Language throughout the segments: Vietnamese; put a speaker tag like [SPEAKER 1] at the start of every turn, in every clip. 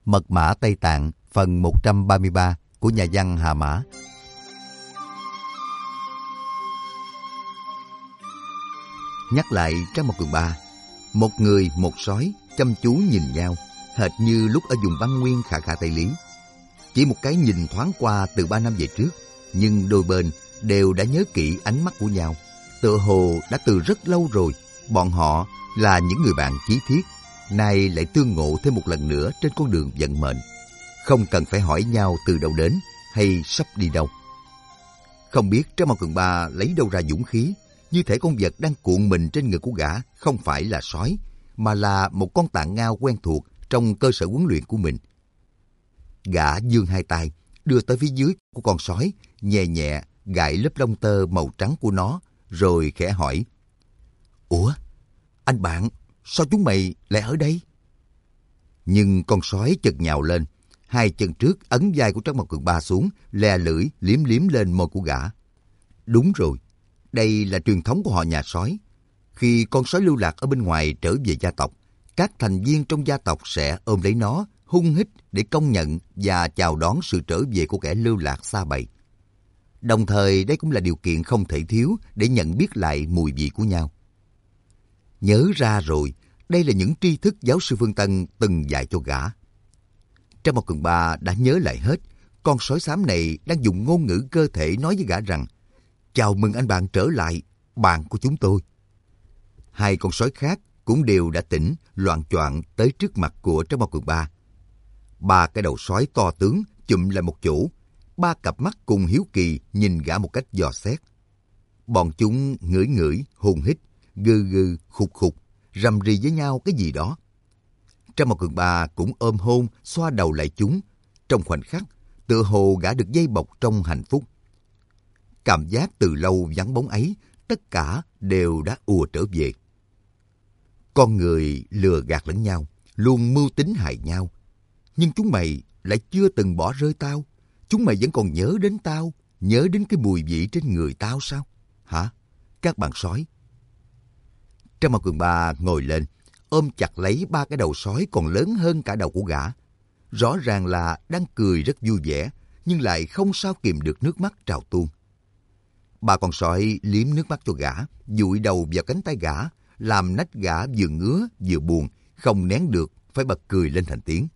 [SPEAKER 1] Mật mã Tây Tạng phần 133 của nhà văn Hà Mã. Nhắc lại Trang Mộc Cường Ba, một người một sói chăm chú nhìn nhau, hệt như lúc ở vùng băng nguyên Khả Khả Tây Lý. Chỉ một cái nhìn thoáng qua từ 3 năm về trước, nhưng đôi bên đều đã nhớ kỹ ánh mắt của nhau. Tựa hồ đã từ rất lâu rồi, bọn họ là những người bạn chí thiết, nay lại tương ngộ thêm một lần nữa trên con đường vận mệnh. Không cần phải hỏi nhau từ đâu đến hay sắp đi đâu. Không biết Trang Mộc Cường Ba lấy đâu ra dũng khí, như thể con vật đang cuộn mình trên người của gã không phải là sói, mà là một con tạng ngao quen thuộc trong cơ sở huấn luyện của mình. Gã giương hai tay, đưa tới phía dưới của con sói, nhẹ nhẹ gãi lớp lông tơ màu trắng của nó, rồi khẽ hỏi: "Ủa, anh bạn, sao chúng mày lại ở đây?" Nhưng con sói chợt nhào lên, hai chân trước ấn vai của Trang Mộc Cường Ba xuống, le lưỡi liếm liếm lên môi của gã. Đúng rồi, đây là truyền thống của họ nhà sói. Khi con sói lưu lạc ở bên ngoài trở về gia tộc, các thành viên trong gia tộc sẽ ôm lấy nó, hung hít để công nhận và chào đón sự trở về của kẻ lưu lạc xa bầy. Đồng thời đây cũng là điều kiện không thể thiếu để nhận biết lại mùi vị của nhau. Nhớ ra rồi, đây là những tri thức giáo sư Phương Tân từng dạy cho gã. Trang Mộc Cường Ba đã nhớ lại hết. Con sói xám này đang dùng ngôn ngữ cơ thể nói với gã rằng: "Chào mừng anh bạn trở lại, bạn của chúng tôi." Hai con sói khác cũng đều đã tỉnh, loạng choạng tới trước mặt của Trang Mộc Cường Ba. Ba cái đầu sói to tướng chụm lại một chỗ, ba cặp mắt cùng hiếu kỳ nhìn gã một cách dò xét. Bọn chúng ngửi ngửi, hôn hít, gừ gừ, khục khục, rầm rì với nhau cái gì đó. Trang Mộc Cường Ba cũng ôm hôn, xoa đầu lại chúng. Trong khoảnh khắc, tựa hồ gã được dây bọc trong hạnh phúc. Cảm giác từ lâu vắng bóng ấy, tất cả đều đã ùa trở về. Con người lừa gạt lẫn nhau, luôn mưu tính hại nhau. Nhưng chúng mày lại chưa từng bỏ rơi tao. Chúng mày vẫn còn nhớ đến tao, nhớ đến cái mùi vị trên người tao sao? Hả? Các bạn sói. Trang Mộc Cường Ba ngồi lên, ôm chặt lấy ba cái đầu sói còn lớn hơn cả đầu của gã. Rõ ràng là đang cười rất vui vẻ, nhưng lại không sao kìm được nước mắt trào tuôn. Ba con sói liếm nước mắt cho gã, dụi đầu vào cánh tay gã, làm nách gã vừa ngứa vừa buồn, không nén được phải bật cười lên thành tiếng.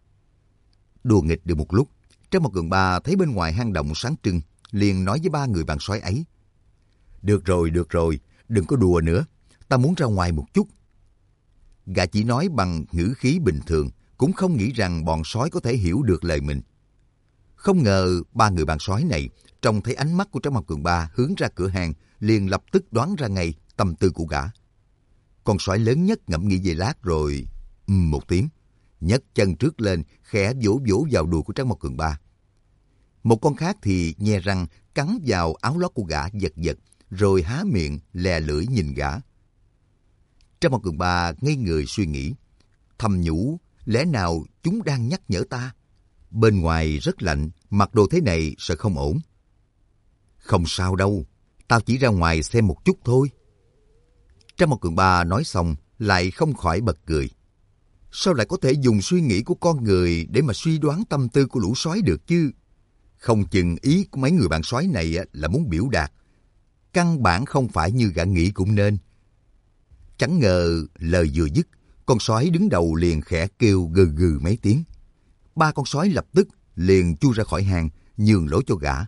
[SPEAKER 1] Đùa nghịch được một lúc, Trang Mộc Cường Ba thấy bên ngoài hang động sáng trưng, liền nói với ba người bạn sói ấy: được rồi, đừng có đùa nữa, ta muốn ra ngoài một chút." Gã chỉ nói bằng ngữ khí bình thường, cũng không nghĩ rằng bọn sói có thể hiểu được lời mình. Không ngờ ba người bạn sói này trông thấy ánh mắt của Trang Mộc Cường Ba hướng ra cửa hàng, liền lập tức đoán ra ngay tâm tư của gã. Con sói lớn nhất ngẫm nghĩ về lát rồi một tiếng, nhấc chân trước lên, khẽ vỗ vỗ vào đùi của Trang Mộc Cường Ba. Một con khác thì nhe răng cắn vào áo lót của gã giật giật, rồi há miệng lè lưỡi nhìn gã. Trang Mộc Cường Ba ngây người suy nghĩ, thầm nhủ: lẽ nào chúng đang nhắc nhở ta? Bên ngoài rất lạnh, mặc đồ thế này sợ không ổn. Không sao đâu, tao chỉ ra ngoài xem một chút thôi. Trang Mộc Cường Ba nói xong lại không khỏi bật cười. Sao lại có thể dùng suy nghĩ của con người để mà suy đoán tâm tư của lũ sói được chứ? Không chừng ý của mấy người bạn sói này là muốn biểu đạt. Căn bản không phải như gã nghĩ cũng nên. Chẳng ngờ lời vừa dứt, con sói đứng đầu liền khẽ kêu gừ gừ mấy tiếng. Ba con sói lập tức liền chui ra khỏi hang, nhường lối cho gã.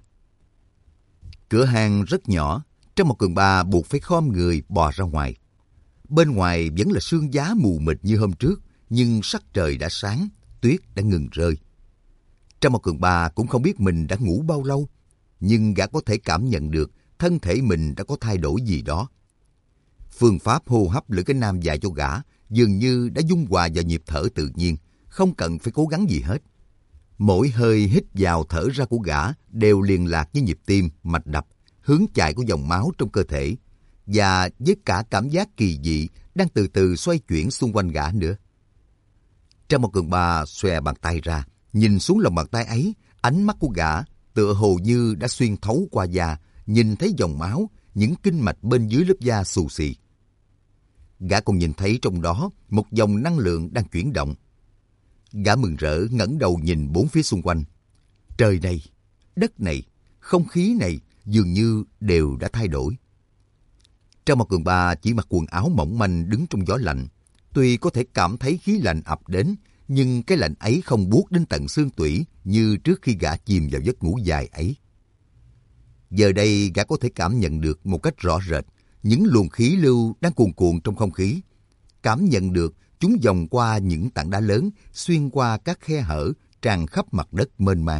[SPEAKER 1] Cửa hang rất nhỏ, Trang Mộc Cường Ba buộc phải khom người bò ra ngoài. Bên ngoài vẫn là sương giá mù mịt như hôm trước, nhưng sắc trời đã sáng, tuyết đã ngừng rơi. Trang Mộc Cường Ba cũng không biết mình đã ngủ bao lâu, nhưng gã có thể cảm nhận được thân thể mình đã có thay đổi gì đó. Phương pháp hô hấp Lữ Cái Nam dạy cho gã dường như đã dung hòa vào nhịp thở tự nhiên, không cần phải cố gắng gì hết. Mỗi hơi hít vào thở ra của gã đều liên lạc với nhịp tim, mạch đập, hướng chạy của dòng máu trong cơ thể, và với cả cảm giác kỳ dị đang từ từ xoay chuyển xung quanh gã nữa. Trang Mộc Cường Ba xòe bàn tay ra, nhìn xuống lòng bàn tay ấy, ánh mắt của gã tựa hồ như đã xuyên thấu qua da, nhìn thấy dòng máu, những kinh mạch bên dưới lớp da xù xì. Gã còn nhìn thấy trong đó một dòng năng lượng đang chuyển động. Gã mừng rỡ ngẩng đầu nhìn bốn phía xung quanh. Trời này, đất này, không khí này dường như đều đã thay đổi. Trang Mao Cường Ba chỉ mặc quần áo mỏng manh đứng trong gió lạnh. Tuy có thể cảm thấy khí lạnh ập đến, nhưng cái lạnh ấy không buốt đến tận xương tủy như trước khi gã chìm vào giấc ngủ dài ấy. Giờ đây gã có thể cảm nhận được một cách rõ rệt những luồng khí lưu đang cuồn cuộn trong không khí. Cảm nhận được chúng vòng qua những tảng đá lớn, xuyên qua các khe hở tràn khắp mặt đất mênh mang.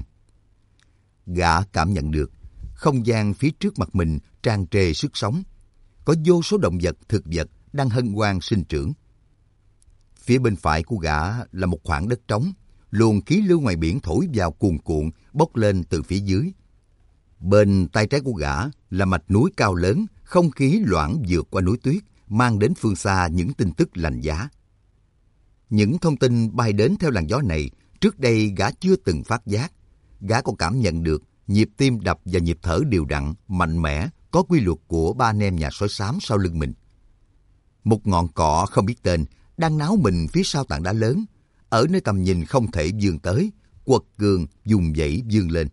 [SPEAKER 1] Gã cảm nhận được không gian phía trước mặt mình tràn trề sức sống. Có vô số động vật, thực vật đang hân hoan sinh trưởng. Phía bên phải của gã là một khoảng đất trống, luồng khí lưu ngoài biển thổi vào cuồn cuộn, bốc lên từ phía dưới. Bên tay trái của gã là mạch núi cao lớn, không khí loãng vượt qua núi tuyết, mang đến phương xa những tin tức lạnh giá. Những thông tin bay đến theo làn gió này, trước đây gã chưa từng phát giác. Gã còn cảm nhận được nhịp tim đập và nhịp thở đều đặn, mạnh mẽ, có quy luật của ba anh em nhà sói xám sau lưng mình. Một ngọn cỏ không biết tên đang náo mình phía sau tảng đá lớn, ở nơi tầm nhìn không thể vươn tới, quật cường dùng dãy vươn lên.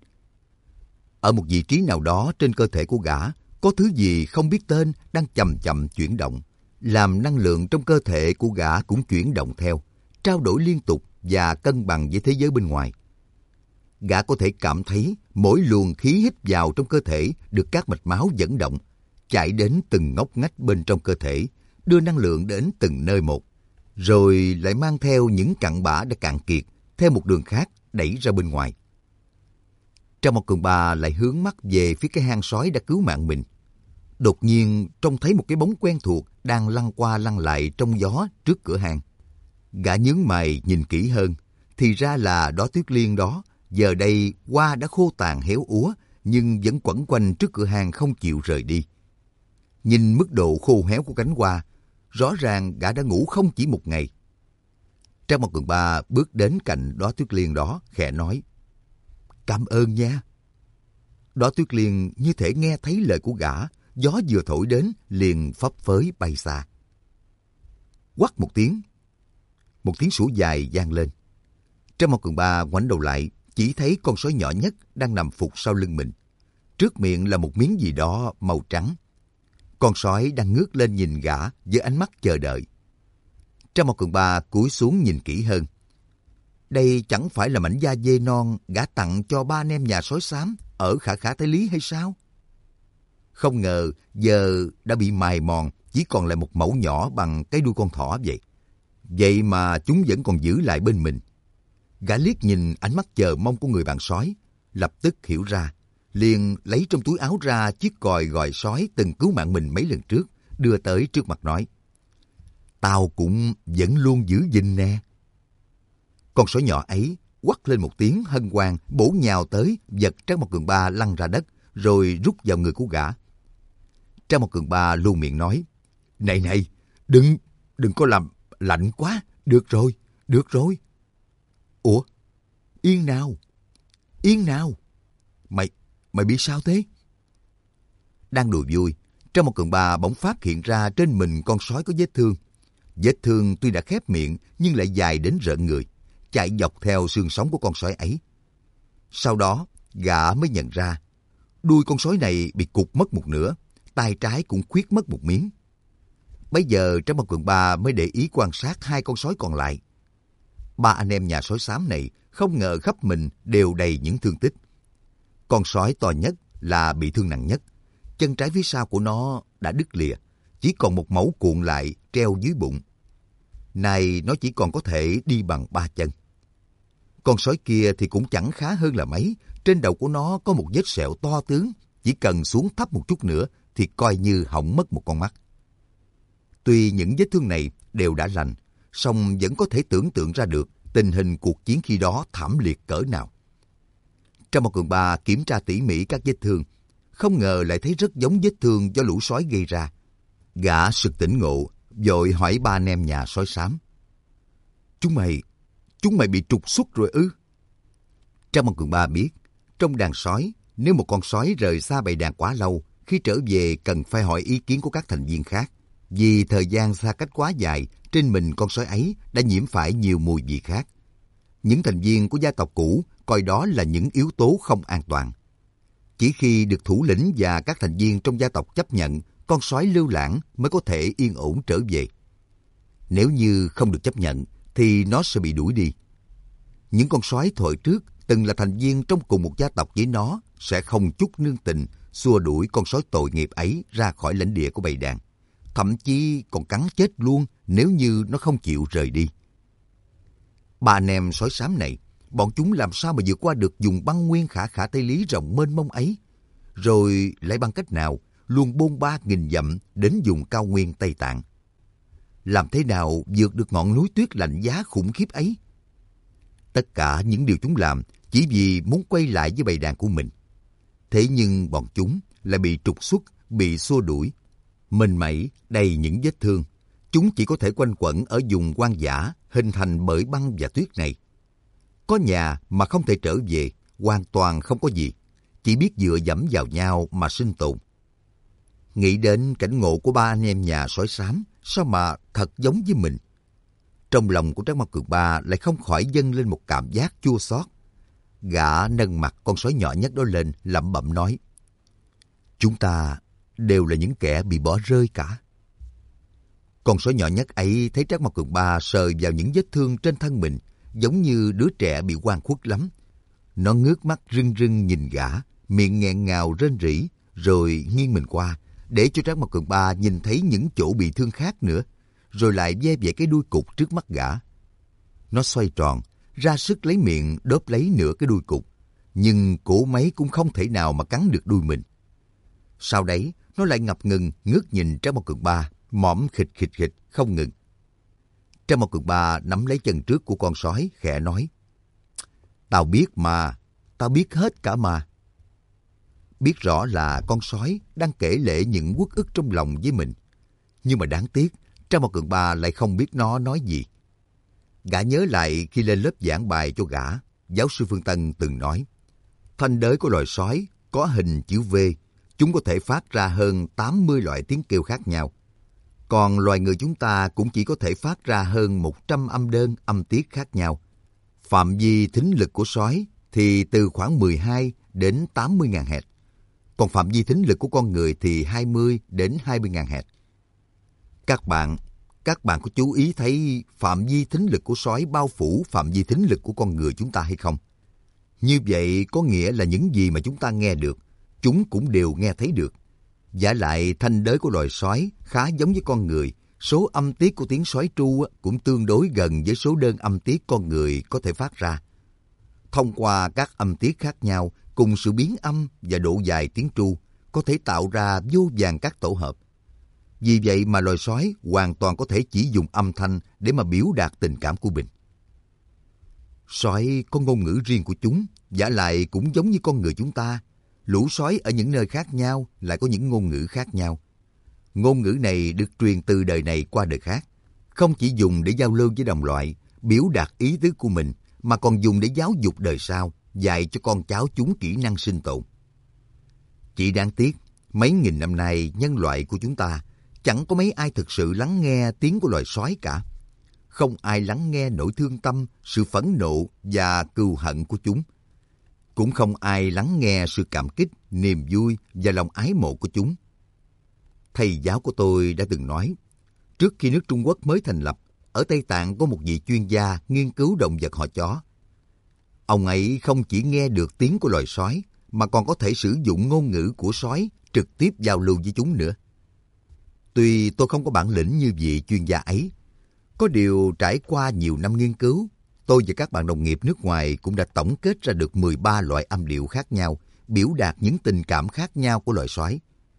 [SPEAKER 1] Ở một vị trí nào đó trên cơ thể của gã, có thứ gì không biết tên đang chậm chậm chuyển động, làm năng lượng trong cơ thể của gã cũng chuyển động theo, trao đổi liên tục và cân bằng với thế giới bên ngoài. Gã có thể cảm thấy mỗi luồng khí hít vào trong cơ thể được các mạch máu dẫn động, chạy đến từng ngóc ngách bên trong cơ thể, đưa năng lượng đến từng nơi một, rồi lại mang theo những cặn bã đã cạn kiệt, theo một đường khác đẩy ra bên ngoài. Trang Mao Cường Ba lại hướng mắt về phía cái hang sói đã cứu mạng mình. Đột nhiên trông thấy một cái bóng quen thuộc đang lăn qua lăn lại trong gió trước cửa hang. Gã nhướng mày nhìn kỹ hơn, thì ra là Đóa Tuyết Liên đó. Giờ đây hoa đã khô tàn héo úa, nhưng vẫn quẩn quanh trước cửa hang không chịu rời đi. Nhìn mức độ khô héo của cánh hoa, rõ ràng gã đã ngủ không chỉ một ngày. Trang Mao Cường Ba bước đến cạnh Đóa Tuyết Liên đó, khẽ nói: "Cảm ơn nha." Đóa Tuyết Liên như thể nghe thấy lời của gã, gió vừa thổi đến liền phấp phới bay xa. Quắt một tiếng sủa dài vang lên. Trang Mao Cường Ba ngoảnh đầu lại, chỉ thấy con sói nhỏ nhất đang nằm phục sau lưng mình. Trước miệng là một miếng gì đó màu trắng. Con sói đang ngước lên nhìn gã với ánh mắt chờ đợi. Trang Mao Cường Ba cúi xuống nhìn kỹ hơn. Đây chẳng phải là mảnh da dê non gã tặng cho ba anh em nhà sói xám ở Khả Khả Tây Lý hay sao? Không ngờ giờ đã bị mài mòn, chỉ còn lại một mẩu nhỏ bằng cái đuôi con thỏ vậy. Vậy mà chúng vẫn còn giữ lại bên mình. Gã liếc nhìn ánh mắt chờ mong của người bạn sói, lập tức hiểu ra, liền lấy trong túi áo ra chiếc còi gọi sói từng cứu mạng mình mấy lần trước, đưa tới trước mặt nói: "Tao cũng vẫn luôn giữ gìn nè." Con sói nhỏ ấy quắt lên một tiếng hân hoan, bổ nhào tới, giật Trang Mao Cường Ba lăn ra đất, rồi rút vào người của gã. Trang Mao Cường Ba luôn miệng nói: Này, đừng có làm lạnh quá, được rồi. Ủa, Yên nào, mày bị sao thế? Đang đùa vui, Trang Mao Cường Ba bỗng phát hiện ra trên mình con sói có vết thương. Vết thương tuy đã khép miệng nhưng lại dài đến rợn người, chạy dọc theo xương sống của con sói ấy. Sau đó, gã mới nhận ra, đuôi con sói này bị cụt mất một nửa, tay trái cũng khuyết mất một miếng. Bây giờ Trang Mao Cường Ba mới để ý quan sát hai con sói còn lại. Ba anh em nhà sói xám này không ngờ khắp mình đều đầy những thương tích. Con sói to nhất là bị thương nặng nhất, chân trái phía sau của nó đã đứt lìa, chỉ còn một mẩu cuộn lại treo dưới bụng. Này nó chỉ còn có thể đi bằng ba chân. Con sói kia thì cũng chẳng khá hơn là mấy, trên đầu của nó có một vết sẹo to tướng, chỉ cần xuống thấp một chút nữa thì coi như hỏng mất một con mắt. Tuy những vết thương này đều đã lành, song vẫn có thể tưởng tượng ra được tình hình cuộc chiến khi đó thảm liệt cỡ nào. Trang Mao Cường Ba kiểm tra tỉ mỉ các vết thương, không ngờ lại thấy rất giống vết thương do lũ sói gây ra. Gã sực tỉnh ngộ, vội hỏi ba anh em nhà sói xám: Chúng mày bị trục xuất rồi ư? Trang Mao Cường Ba biết, trong đàn sói, nếu một con sói rời xa bầy đàn quá lâu, khi trở về cần phải hỏi ý kiến của các thành viên khác. Vì thời gian xa cách quá dài, trên mình con sói ấy đã nhiễm phải nhiều mùi vị khác. Những thành viên của gia tộc cũ coi đó là những yếu tố không an toàn. Chỉ khi được thủ lĩnh và các thành viên trong gia tộc chấp nhận, con sói lưu lãng mới có thể yên ổn trở về. Nếu như không được chấp nhận, thì nó sẽ bị đuổi đi. Những con sói thời trước từng là thành viên trong cùng một gia tộc với nó sẽ không chút nương tình xua đuổi con sói tội nghiệp ấy ra khỏi lãnh địa của bầy đàn. Thậm chí còn cắn chết luôn nếu như nó không chịu rời đi. Ba anh em sói xám này, bọn chúng làm sao mà vượt qua được vùng băng nguyên khả khả Tây Lý rộng mênh mông ấy? Rồi lại bằng cách nào luôn bôn ba nghìn dặm đến vùng cao nguyên Tây Tạng? Làm thế nào vượt được ngọn núi tuyết lạnh giá khủng khiếp ấy? Tất cả những điều chúng làm chỉ vì muốn quay lại với bầy đàn của mình. Thế nhưng bọn chúng lại bị trục xuất, bị xua đuổi. Mình mẩy đầy những vết thương. Chúng chỉ có thể quanh quẩn ở vùng hoang dã hình thành bởi băng và tuyết này. Có nhà mà không thể trở về, hoàn toàn không có gì. Chỉ biết dựa dẫm vào nhau mà sinh tồn. Nghĩ đến cảnh ngộ của ba anh em nhà sói xám, sao mà thật giống với mình. Trong lòng của Trác Mao Cường Ba lại không khỏi dâng lên một cảm giác chua xót. Gã nâng mặt con sói nhỏ nhất đó lên, lẩm bẩm nói: chúng ta đều là những kẻ bị bỏ rơi cả. Con sói nhỏ nhất ấy thấy Trác Mao Cường Ba sờ vào những vết thương trên thân mình, giống như đứa trẻ bị oan khuất lắm. Nó ngước mắt rưng rưng nhìn gã, miệng nghẹn ngào rên rỉ, rồi nghiêng mình qua, để cho Trác Mao Cường Ba nhìn thấy những chỗ bị thương khác nữa, rồi lại ve vẩy cái đuôi cụt trước mắt gã. Nó xoay tròn, ra sức lấy miệng đớp lấy nửa cái đuôi cụt, nhưng cổ máy cũng không thể nào mà cắn được đuôi mình. Sau đấy, nó lại ngập ngừng ngước nhìn Trác Mao Cường Ba, mõm khịch khịch khịch không ngừng. Trác Mao Cường Ba nắm lấy chân trước của con sói, khẽ nói: tao biết mà, tao biết hết cả mà. Biết rõ là con sói đang kể lể những uất ức trong lòng với mình. Nhưng mà đáng tiếc, Trác Mao Cường Ba lại không biết nó nói gì. Gã nhớ lại khi lên lớp giảng bài cho gã, giáo sư Phương Tân từng nói: thanh đới của loài sói có hình chữ V, chúng có thể phát ra hơn 80 loại tiếng kêu khác nhau. Còn loài người chúng ta cũng chỉ có thể phát ra hơn 100 âm đơn, âm tiết khác nhau. Phạm vi thính lực của sói thì từ khoảng 12 đến 80.000 Hz. Còn phạm vi thính lực của con người thì 20 đến 20.000 Hz. Các bạn có chú ý thấy phạm vi thính lực của sói bao phủ phạm vi thính lực của con người chúng ta hay không? Như vậy có nghĩa là những gì mà chúng ta nghe được, chúng cũng đều nghe thấy được. Vả lại thanh đới của loài sói khá giống với con người, số âm tiết của tiếng sói tru cũng tương đối gần với số đơn âm tiết con người có thể phát ra. Thông qua các âm tiết khác nhau cùng sự biến âm và độ dài tiếng tru có thể tạo ra vô vàn các tổ hợp. Vì vậy mà loài sói hoàn toàn có thể chỉ dùng âm thanh để mà biểu đạt tình cảm của mình. Sói có ngôn ngữ riêng của chúng, vả lại cũng giống như con người chúng ta. Lũ sói ở những nơi khác nhau lại có những ngôn ngữ khác nhau. Ngôn ngữ này được truyền từ đời này qua đời khác, không chỉ dùng để giao lưu với đồng loại, biểu đạt ý tứ của mình, mà còn dùng để giáo dục đời sau, dạy cho con cháu chúng kỹ năng sinh tồn. Chỉ đáng tiếc, mấy nghìn năm nay nhân loại của chúng ta chẳng có mấy ai thực sự lắng nghe tiếng của loài sói cả. Không ai lắng nghe nỗi thương tâm, sự phẫn nộ và cừu hận của chúng. Cũng không ai lắng nghe sự cảm kích, niềm vui và lòng ái mộ của chúng. Thầy giáo của tôi đã từng nói, trước khi nước Trung Quốc mới thành lập, ở Tây Tạng có một vị chuyên gia nghiên cứu động vật họ chó. Ông ấy không chỉ nghe được tiếng của loài sói, mà còn có thể sử dụng ngôn ngữ của sói trực tiếp giao lưu với chúng nữa. Tuy tôi không có bản lĩnh như vị chuyên gia ấy, có điều trải qua nhiều năm nghiên cứu, tôi và các bạn đồng nghiệp nước ngoài cũng đã tổng kết ra được 13 loại âm điệu khác nhau, biểu đạt những tình cảm khác nhau của loài sói.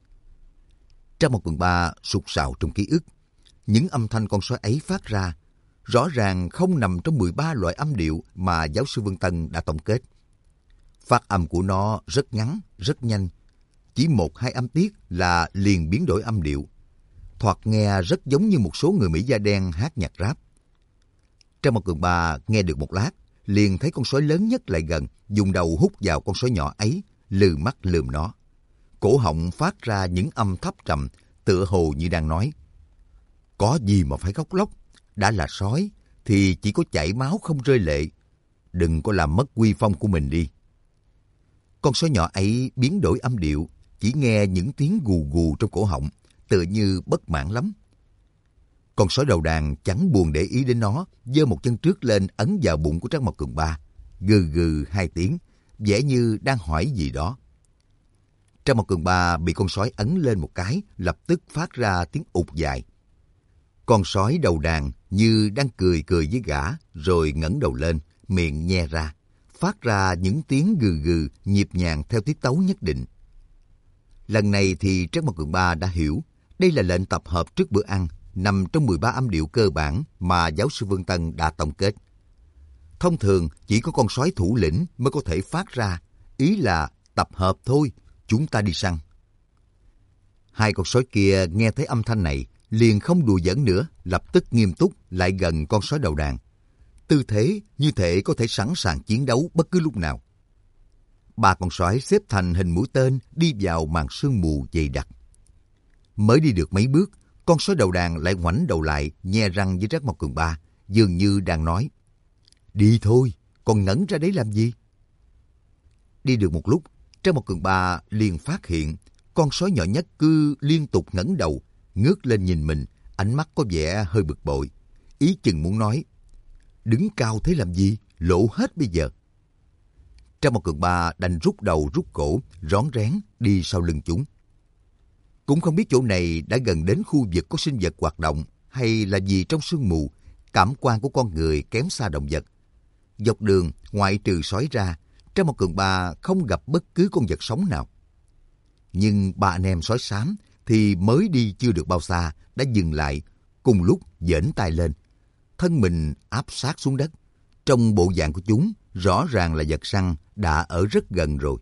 [SPEAKER 1] Trác Mao Cường Ba sục sạo trong ký ức, những âm thanh con sói ấy phát ra rõ ràng không nằm trong 13 loại âm điệu mà giáo sư Vương Tân đã tổng kết. Phát âm của nó rất ngắn, rất nhanh, chỉ 1-2 âm tiết là liền biến đổi âm điệu. Thoạt nghe rất giống như một số người Mỹ da đen hát nhạc rap. Trác Mao Cường Ba nghe được một lát, liền thấy con sói lớn nhất lại gần, dùng đầu hút vào con sói nhỏ ấy, lừ mắt lườm nó. Cổ họng phát ra những âm thấp trầm, tựa hồ như đang nói: có gì mà phải khóc lóc, đã là sói thì chỉ có chảy máu không rơi lệ. đừng có làm mất uy phong của mình đi. Con sói nhỏ ấy biến đổi âm điệu, chỉ nghe những tiếng gù gù trong cổ họng, tựa như bất mãn lắm. Con sói đầu đàn chẳng buồn để ý đến nó, giơ một chân trước lên ấn vào bụng của Trác Mộc Cường Ba, gừ gừ 2 tiếng, vẻ như đang hỏi gì đó. Trác Mộc Cường Ba bị con sói ấn lên một cái, lập tức phát ra tiếng ụt dài. Con sói đầu đàn như đang cười cười với gã, rồi ngẩng đầu lên, miệng nhe ra, phát ra những tiếng gừ gừ nhịp nhàng theo tiết tấu nhất định. Lần này thì Trác Mộc Cường Ba đã hiểu, đây là lệnh tập hợp trước bữa ăn, nằm trong 13 âm điệu cơ bản mà giáo sư Vương Tân đã tổng kết. Thông thường chỉ có con sói thủ lĩnh mới có thể phát ra, ý là tập hợp thôi, chúng ta đi săn. Hai con sói kia nghe thấy âm thanh này, liền không đùa giỡn nữa, lập tức nghiêm túc lại gần con sói đầu đàn. Tư thế như thể có thể sẵn sàng chiến đấu bất cứ lúc nào. 3 con sói xếp thành hình mũi tên đi vào màn sương mù dày đặc. Mới đi được mấy bước, con sói đầu đàn lại ngoảnh đầu lại, nhe răng với Trác Mộc Cường Ba, dường như đang nói: đi thôi, còn ngẩn ra đấy làm gì? Đi được một lúc, Trác Mộc Cường Ba liền phát hiện con sói nhỏ nhất cứ liên tục ngẩng đầu, ngước lên nhìn mình, ánh mắt có vẻ hơi bực bội, ý chừng muốn nói: đứng cao thế làm gì, lộ hết bây giờ. Trác Mộc Cường Ba đành rút đầu rút cổ, rón rén đi sau lưng chúng. Cũng không biết chỗ này đã gần đến khu vực có sinh vật hoạt động, hay là vì trong sương mù, cảm quan của con người kém xa động vật. Dọc đường, ngoại trừ sói ra, Trác Mộc Cường Ba không gặp bất cứ con vật sống nào. Nhưng 3 anh em sói xám thì mới đi chưa được bao xa đã dừng lại, cùng lúc giễnh tay lên, thân mình áp sát xuống đất. Trong bộ dạng của chúng, rõ ràng là vật săn đã ở rất gần rồi.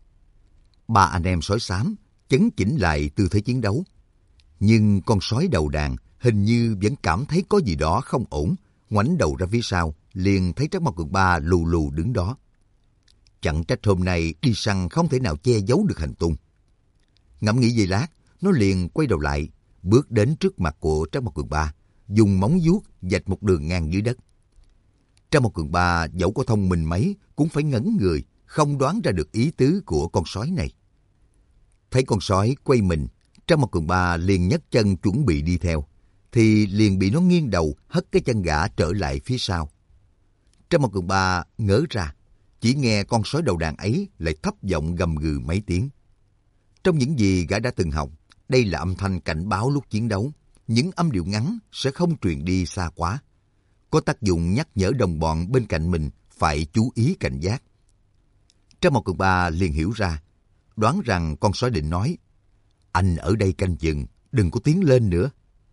[SPEAKER 1] 3 anh em sói xám chấn chỉnh lại tư thế chiến đấu. Nhưng con sói đầu đàn hình như vẫn cảm thấy có gì đó không ổn, ngoảnh đầu ra phía sau, liền thấy Trác Mộc Cường Ba lù lù đứng đó. Chẳng trách hôm nay đi săn không thể nào che giấu được hành tung. Ngẫm nghĩ giây lát, nó liền quay đầu lại, bước đến trước mặt của Trác Mộc Cường Ba, dùng móng vuốt vạch một đường ngang dưới đất. Trác Mộc Cường Ba dẫu có thông minh mấy cũng phải ngẩn người, không đoán ra được ý tứ của con sói này. Thấy con sói quay mình, Trác Mộc Cường Ba liền nhấc chân chuẩn bị đi theo, thì liền bị nó nghiêng đầu hất cái chân gã trở lại phía sau. Trác Mộc Cường Ba ngớ ra, chỉ nghe con sói đầu đàn ấy lại thấp giọng gầm gừ mấy tiếng. Trong những gì gã đã từng học, đây là âm thanh cảnh báo lúc chiến đấu. Những âm điệu ngắn sẽ không truyền đi xa quá, có tác dụng nhắc nhở đồng bọn bên cạnh mình phải chú ý cảnh giác. Trác Mộc Cường Ba liền hiểu ra, đoán rằng con sói định nói: anh ở đây canh chừng, đừng có tiến lên nữa.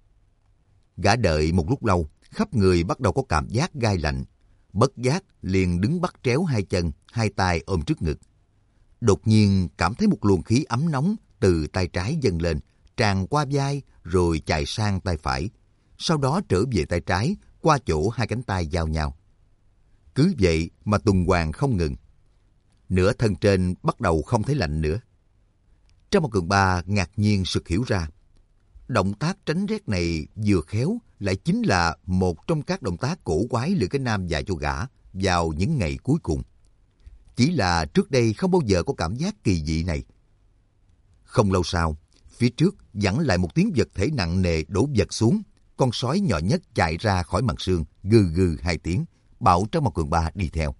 [SPEAKER 1] Gã đợi một lúc lâu, khắp người bắt đầu có cảm giác gai lạnh, bất giác liền đứng bắt chéo 2 chân, 2 tay ôm trước ngực. Đột nhiên cảm thấy một luồng khí ấm nóng từ tay trái dâng lên, tràn qua vai rồi chạy sang tay phải, sau đó trở về tay trái qua chỗ 2 cánh tay giao nhau. Cứ vậy mà tuần hoàn không ngừng. Nửa thân trên bắt đầu không thấy lạnh nữa. Trác Mộc Cường Ba ngạc nhiên sực hiểu ra, động tác tránh rét này vừa khéo lại chính là một trong các động tác cổ quái Lữ Cái Nam dạy cho gã vào những ngày cuối cùng. Chỉ là trước đây không bao giờ có cảm giác kỳ dị này. Không lâu sau, phía trước vẳng lại một tiếng vật thể nặng nề đổ vật xuống. Con sói nhỏ nhất chạy ra khỏi màn sương, gừ gừ 2 tiếng, bảo Trác Mộc Cường Ba đi theo.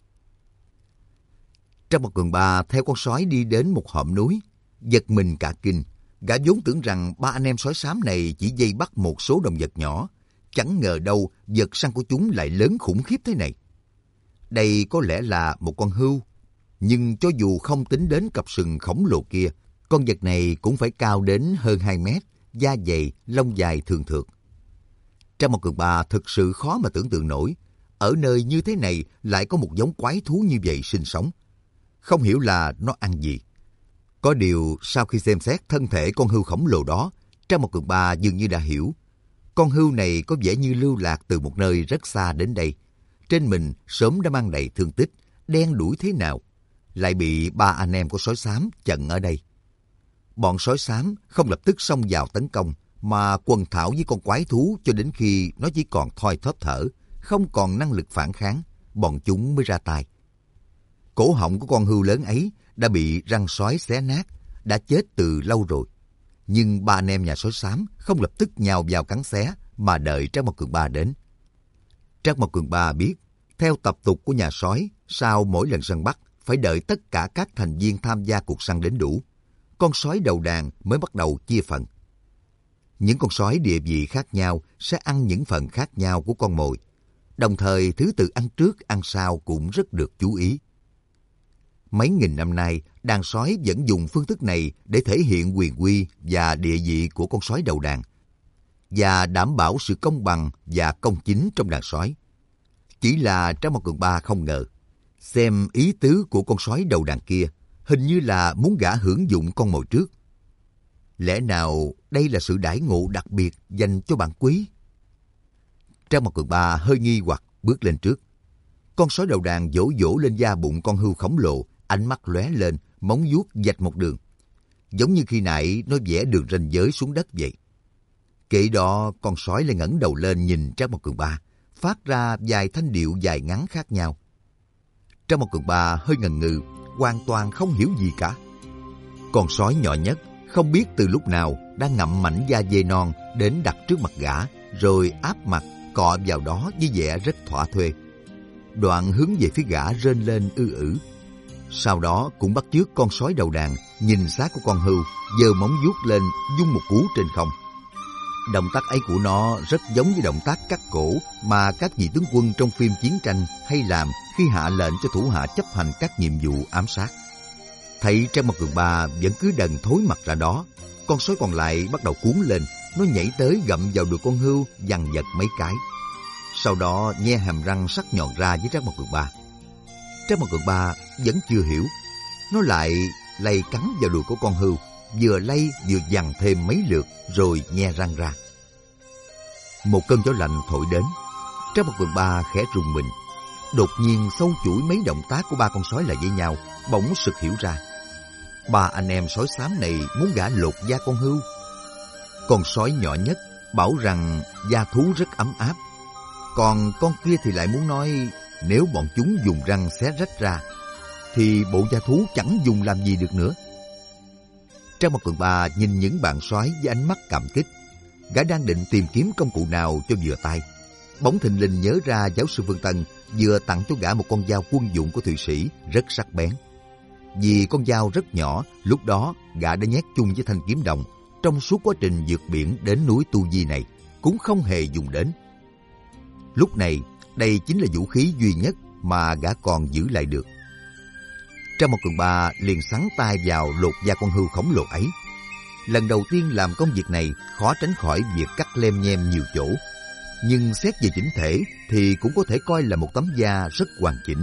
[SPEAKER 1] Trác Mộc Cường Ba theo con sói đi đến một hõm núi, giật mình cả kinh. Gã vốn tưởng rằng 3 anh em sói xám này chỉ vây bắt một số động vật nhỏ, chẳng ngờ đâu vật săn của chúng lại lớn khủng khiếp thế này. Đây có lẽ là một con hươu, nhưng cho dù không tính đến cặp sừng khổng lồ kia, con vật này cũng phải cao đến hơn 2 mét, da dày, lông dài thường thượt. Trác Mộc Cường Ba thực sự khó mà tưởng tượng nổi, ở nơi như thế này lại có một giống quái thú như vậy sinh sống. Không hiểu là nó ăn gì. Có điều sau khi xem xét thân thể con hươu khổng lồ đó, Trác Mộc Cường Ba dường như đã hiểu. Con hươu này có vẻ như lưu lạc từ một nơi rất xa đến đây. Trên mình sớm đã mang đầy thương tích, đen đủi thế nào, lại bị 3 anh em của sói xám chặn ở đây. Bọn sói xám không lập tức xông vào tấn công, mà quần thảo với con quái thú cho đến khi nó chỉ còn thoi thóp thở, không còn năng lực phản kháng, bọn chúng mới ra tay. Cổ họng của con hươu lớn ấy đã bị răng sói xé nát, đã chết từ lâu rồi. Nhưng ba anh em nhà sói xám không lập tức nhào vào cắn xé mà đợi Trác Mộc Cường Ba đến. Trác Mộc Cường Ba biết, theo tập tục của nhà sói, sau mỗi lần săn bắt, phải đợi tất cả các thành viên tham gia cuộc săn đến đủ. Con sói đầu đàn mới bắt đầu chia phần. Những con sói địa vị khác nhau sẽ ăn những phần khác nhau của con mồi. Đồng thời, thứ tự ăn trước, ăn sau cũng rất được chú ý. Mấy nghìn năm nay, đàn sói vẫn dùng phương thức này để thể hiện quyền uy và địa vị của con sói đầu đàn và đảm bảo sự công bằng và công chính trong đàn sói. Chỉ là Trác Mộc Cường Ba không ngờ, xem ý tứ của con sói đầu đàn kia, hình như là muốn gã hưởng dụng con mồi trước. Lẽ nào đây là sự đãi ngộ đặc biệt dành cho bạn quý? Trác Mộc Cường Ba hơi nghi hoặc bước lên trước. Con sói đầu đàn vỗ vỗ lên da bụng con hươu khổng lồ, ánh mắt lóe lên, móng vuốt vạch một đường. Giống như khi nãy nó vẽ đường ranh giới xuống đất vậy. Kệ đó, con sói lại ngẩng đầu lên nhìn Trác Mộc Cường Ba, phát ra vài thanh điệu dài ngắn khác nhau. Trác Mộc Cường Ba hơi ngần ngừ, hoàn toàn không hiểu gì cả. Con sói nhỏ nhất không biết từ lúc nào đang ngậm mảnh da dê non đến đặt trước mặt gã, rồi áp mặt cọ vào đó với vẻ rất thỏa thuê. Đoạn hướng về phía gã rên lên ư ử. Sau đó cũng bắt chước con sói đầu đàn, nhìn xác của con hươu, giơ móng vuốt lên vung một cú trên không. Động tác ấy của nó rất giống với động tác cắt cổ mà các vị tướng quân trong phim chiến tranh hay làm khi hạ lệnh cho thủ hạ chấp hành các nhiệm vụ ám sát. Thấy Trác Mộc Cường Ba vẫn cứ đần thối mặt ra đó, con sói còn lại bắt đầu cuốn lên, nó nhảy tới gặm vào đùi con hươu, vằn vặt mấy cái. Sau đó nhe hàm răng sắc nhọn ra với Trác Mộc Cường Ba. Trác Mộc Cường Ba vẫn chưa hiểu, nó lại lay cắn vào đùi của con hươu, vừa lay vừa vằn thêm mấy lượt rồi nhe răng ra. Một cơn gió lạnh thổi đến, Trác Mộc Cường Ba khẽ rùng mình. Đột nhiên sâu chuỗi mấy động tác của ba con sói lại với nhau, bỗng sực hiểu ra. Ba anh em sói xám này muốn gã lột da con hươu. Con sói nhỏ nhất bảo rằng da thú rất ấm áp, còn con kia thì lại muốn nói nếu bọn chúng dùng răng xé rách ra thì bộ da thú chẳng dùng làm gì được nữa. Trác Mộc Cường Ba nhìn những bạn sói với ánh mắt cảm kích. Gã đang định tìm kiếm công cụ nào cho vừa tay, bỗng thình lình nhớ ra giáo sư Phương Tân vừa tặng cho gã một con dao quân dụng của Thụy Sĩ rất sắc bén. Vì con dao rất nhỏ, lúc đó gã đã nhét chung với thanh kiếm đồng trong suốt quá trình vượt biển đến núi Tu Di này, cũng không hề dùng đến. Lúc này, đây chính là vũ khí duy nhất mà gã còn giữ lại được. Trác Mộc Cường Ba liền sắn tay vào lột da con hươu khổng lồ ấy. Lần đầu tiên làm công việc này, khó tránh khỏi việc cắt lem nhem nhiều chỗ. Nhưng xét về chỉnh thể thì cũng có thể coi là một tấm da rất hoàn chỉnh.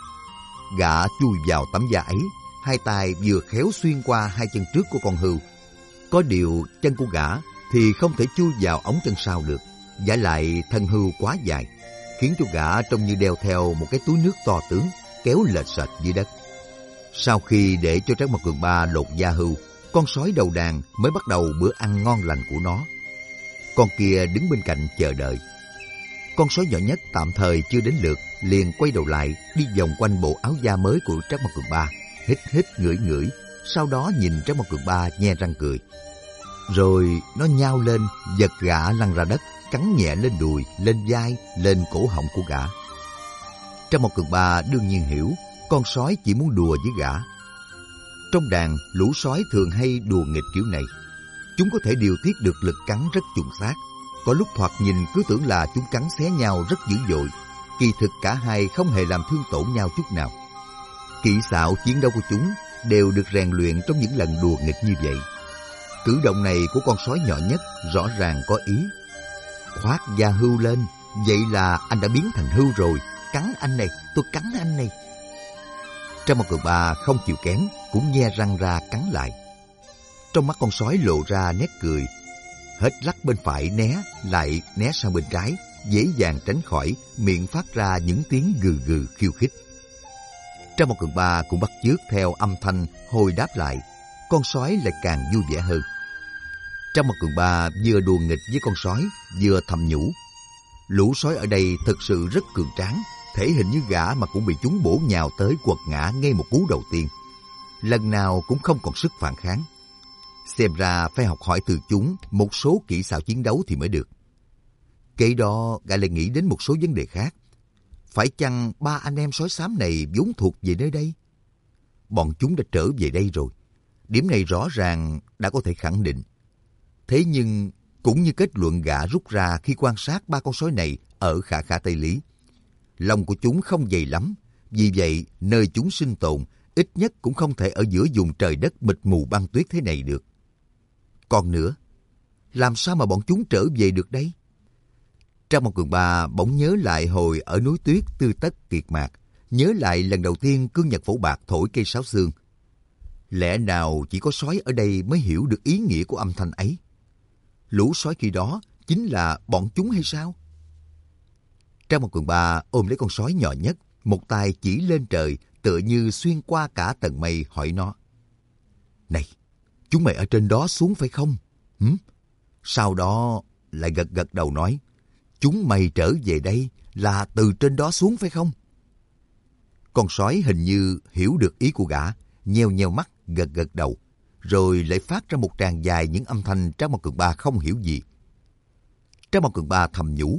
[SPEAKER 1] Gã chui vào tấm da ấy, hai tay vừa khéo xuyên qua hai chân trước của con hươu. Có điều chân của gã thì không thể chui vào ống chân sau được, vả lại thân hươu quá dài, khiến cho gã trông như đeo theo một cái túi nước to tướng, kéo lệch sệt dưới đất. Sau khi để cho Trác Mộc Cường Ba lột da hươu, con sói đầu đàn mới bắt đầu bữa ăn ngon lành của nó. Con kia đứng bên cạnh chờ đợi. Con sói nhỏ nhất tạm thời chưa đến lượt, liền quay đầu lại, đi vòng quanh bộ áo da mới của Trác Mộc Cường Ba, hít hít ngửi ngửi, sau đó nhìn Trác Mộc Cường Ba nhe răng cười. Rồi nó nhao lên, giật gã lăn ra đất, cắn nhẹ lên đùi, lên vai, lên cổ họng của gã. Trác Mộc Cường Ba đương nhiên hiểu, con sói chỉ muốn đùa với gã. Trong đàn, lũ sói thường hay đùa nghịch kiểu này. Chúng có thể điều tiết được lực cắn rất chuẩn xác. Có lúc thoạt nhìn cứ tưởng là chúng cắn xé nhau rất dữ dội, kỳ thực cả hai không hề làm thương tổn nhau chút nào. Kỹ xảo chiến đấu của chúng đều được rèn luyện trong những lần đùa nghịch như vậy. Cử động này của con sói nhỏ nhất rõ ràng có ý. Khoác da hươu lên, vậy là anh đã biến thành hươu rồi. Cắn anh này, tôi cắn anh này. Trác Mộc Cường Ba không chịu kém, cũng nhe răng ra cắn lại. Trong mắt con sói lộ ra nét cười, hết lắc bên phải né, lại né sang bên trái, dễ dàng tránh khỏi, miệng phát ra những tiếng gừ gừ khiêu khích. Trác Mộc Cường Ba cũng bắt chước theo âm thanh hồi đáp lại, con sói lại càng vui vẻ hơn. Trác Mộc Cường Ba vừa đùa nghịch với con sói, vừa thầm nhủ, lũ sói ở đây thực sự rất cường tráng, thể hình như gã mà cũng bị chúng bổ nhào tới quật ngã ngay một cú đầu tiên. Lần nào cũng không còn sức phản kháng. Xem ra phải học hỏi từ chúng một số kỹ xảo chiến đấu thì mới được. Kế đó gã lại nghĩ đến một số vấn đề khác. Phải chăng ba anh em sói xám này vốn thuộc về nơi đây? Bọn chúng đã trở về đây rồi. Điểm này rõ ràng đã có thể khẳng định. Thế nhưng cũng như kết luận gã rút ra khi quan sát ba con sói này ở Khả Khả Tây Lý, lòng của chúng không dày lắm. Vì vậy, nơi chúng sinh tồn ít nhất cũng không thể ở giữa vùng trời đất mịt mù băng tuyết thế này được. Còn nữa, làm sao mà bọn chúng trở về được đây? Trang Một Cường Ba bỗng nhớ lại hồi ở núi tuyết Tư Tất Kiệt Mạc, nhớ lại lần đầu tiên cương nhật phổ bạc thổi cây sáo xương. Lẽ nào chỉ có sói ở đây mới hiểu được ý nghĩa của âm thanh ấy? Lũ sói khi đó chính là bọn chúng hay sao? Trang Một Cường Ba ôm lấy con sói nhỏ nhất, một tay chỉ lên trời tựa như xuyên qua cả tầng mây hỏi nó. Này, chúng mày ở trên đó xuống phải không? Sau đó lại gật gật đầu nói, chúng mày trở về đây là từ trên đó xuống phải không? Con sói hình như hiểu được ý của gã, nheo nheo mắt, gật gật đầu, rồi lại phát ra một tràng dài những âm thanh Trang Một Cường Ba không hiểu gì. Trang Một Cường Ba thầm nhủ,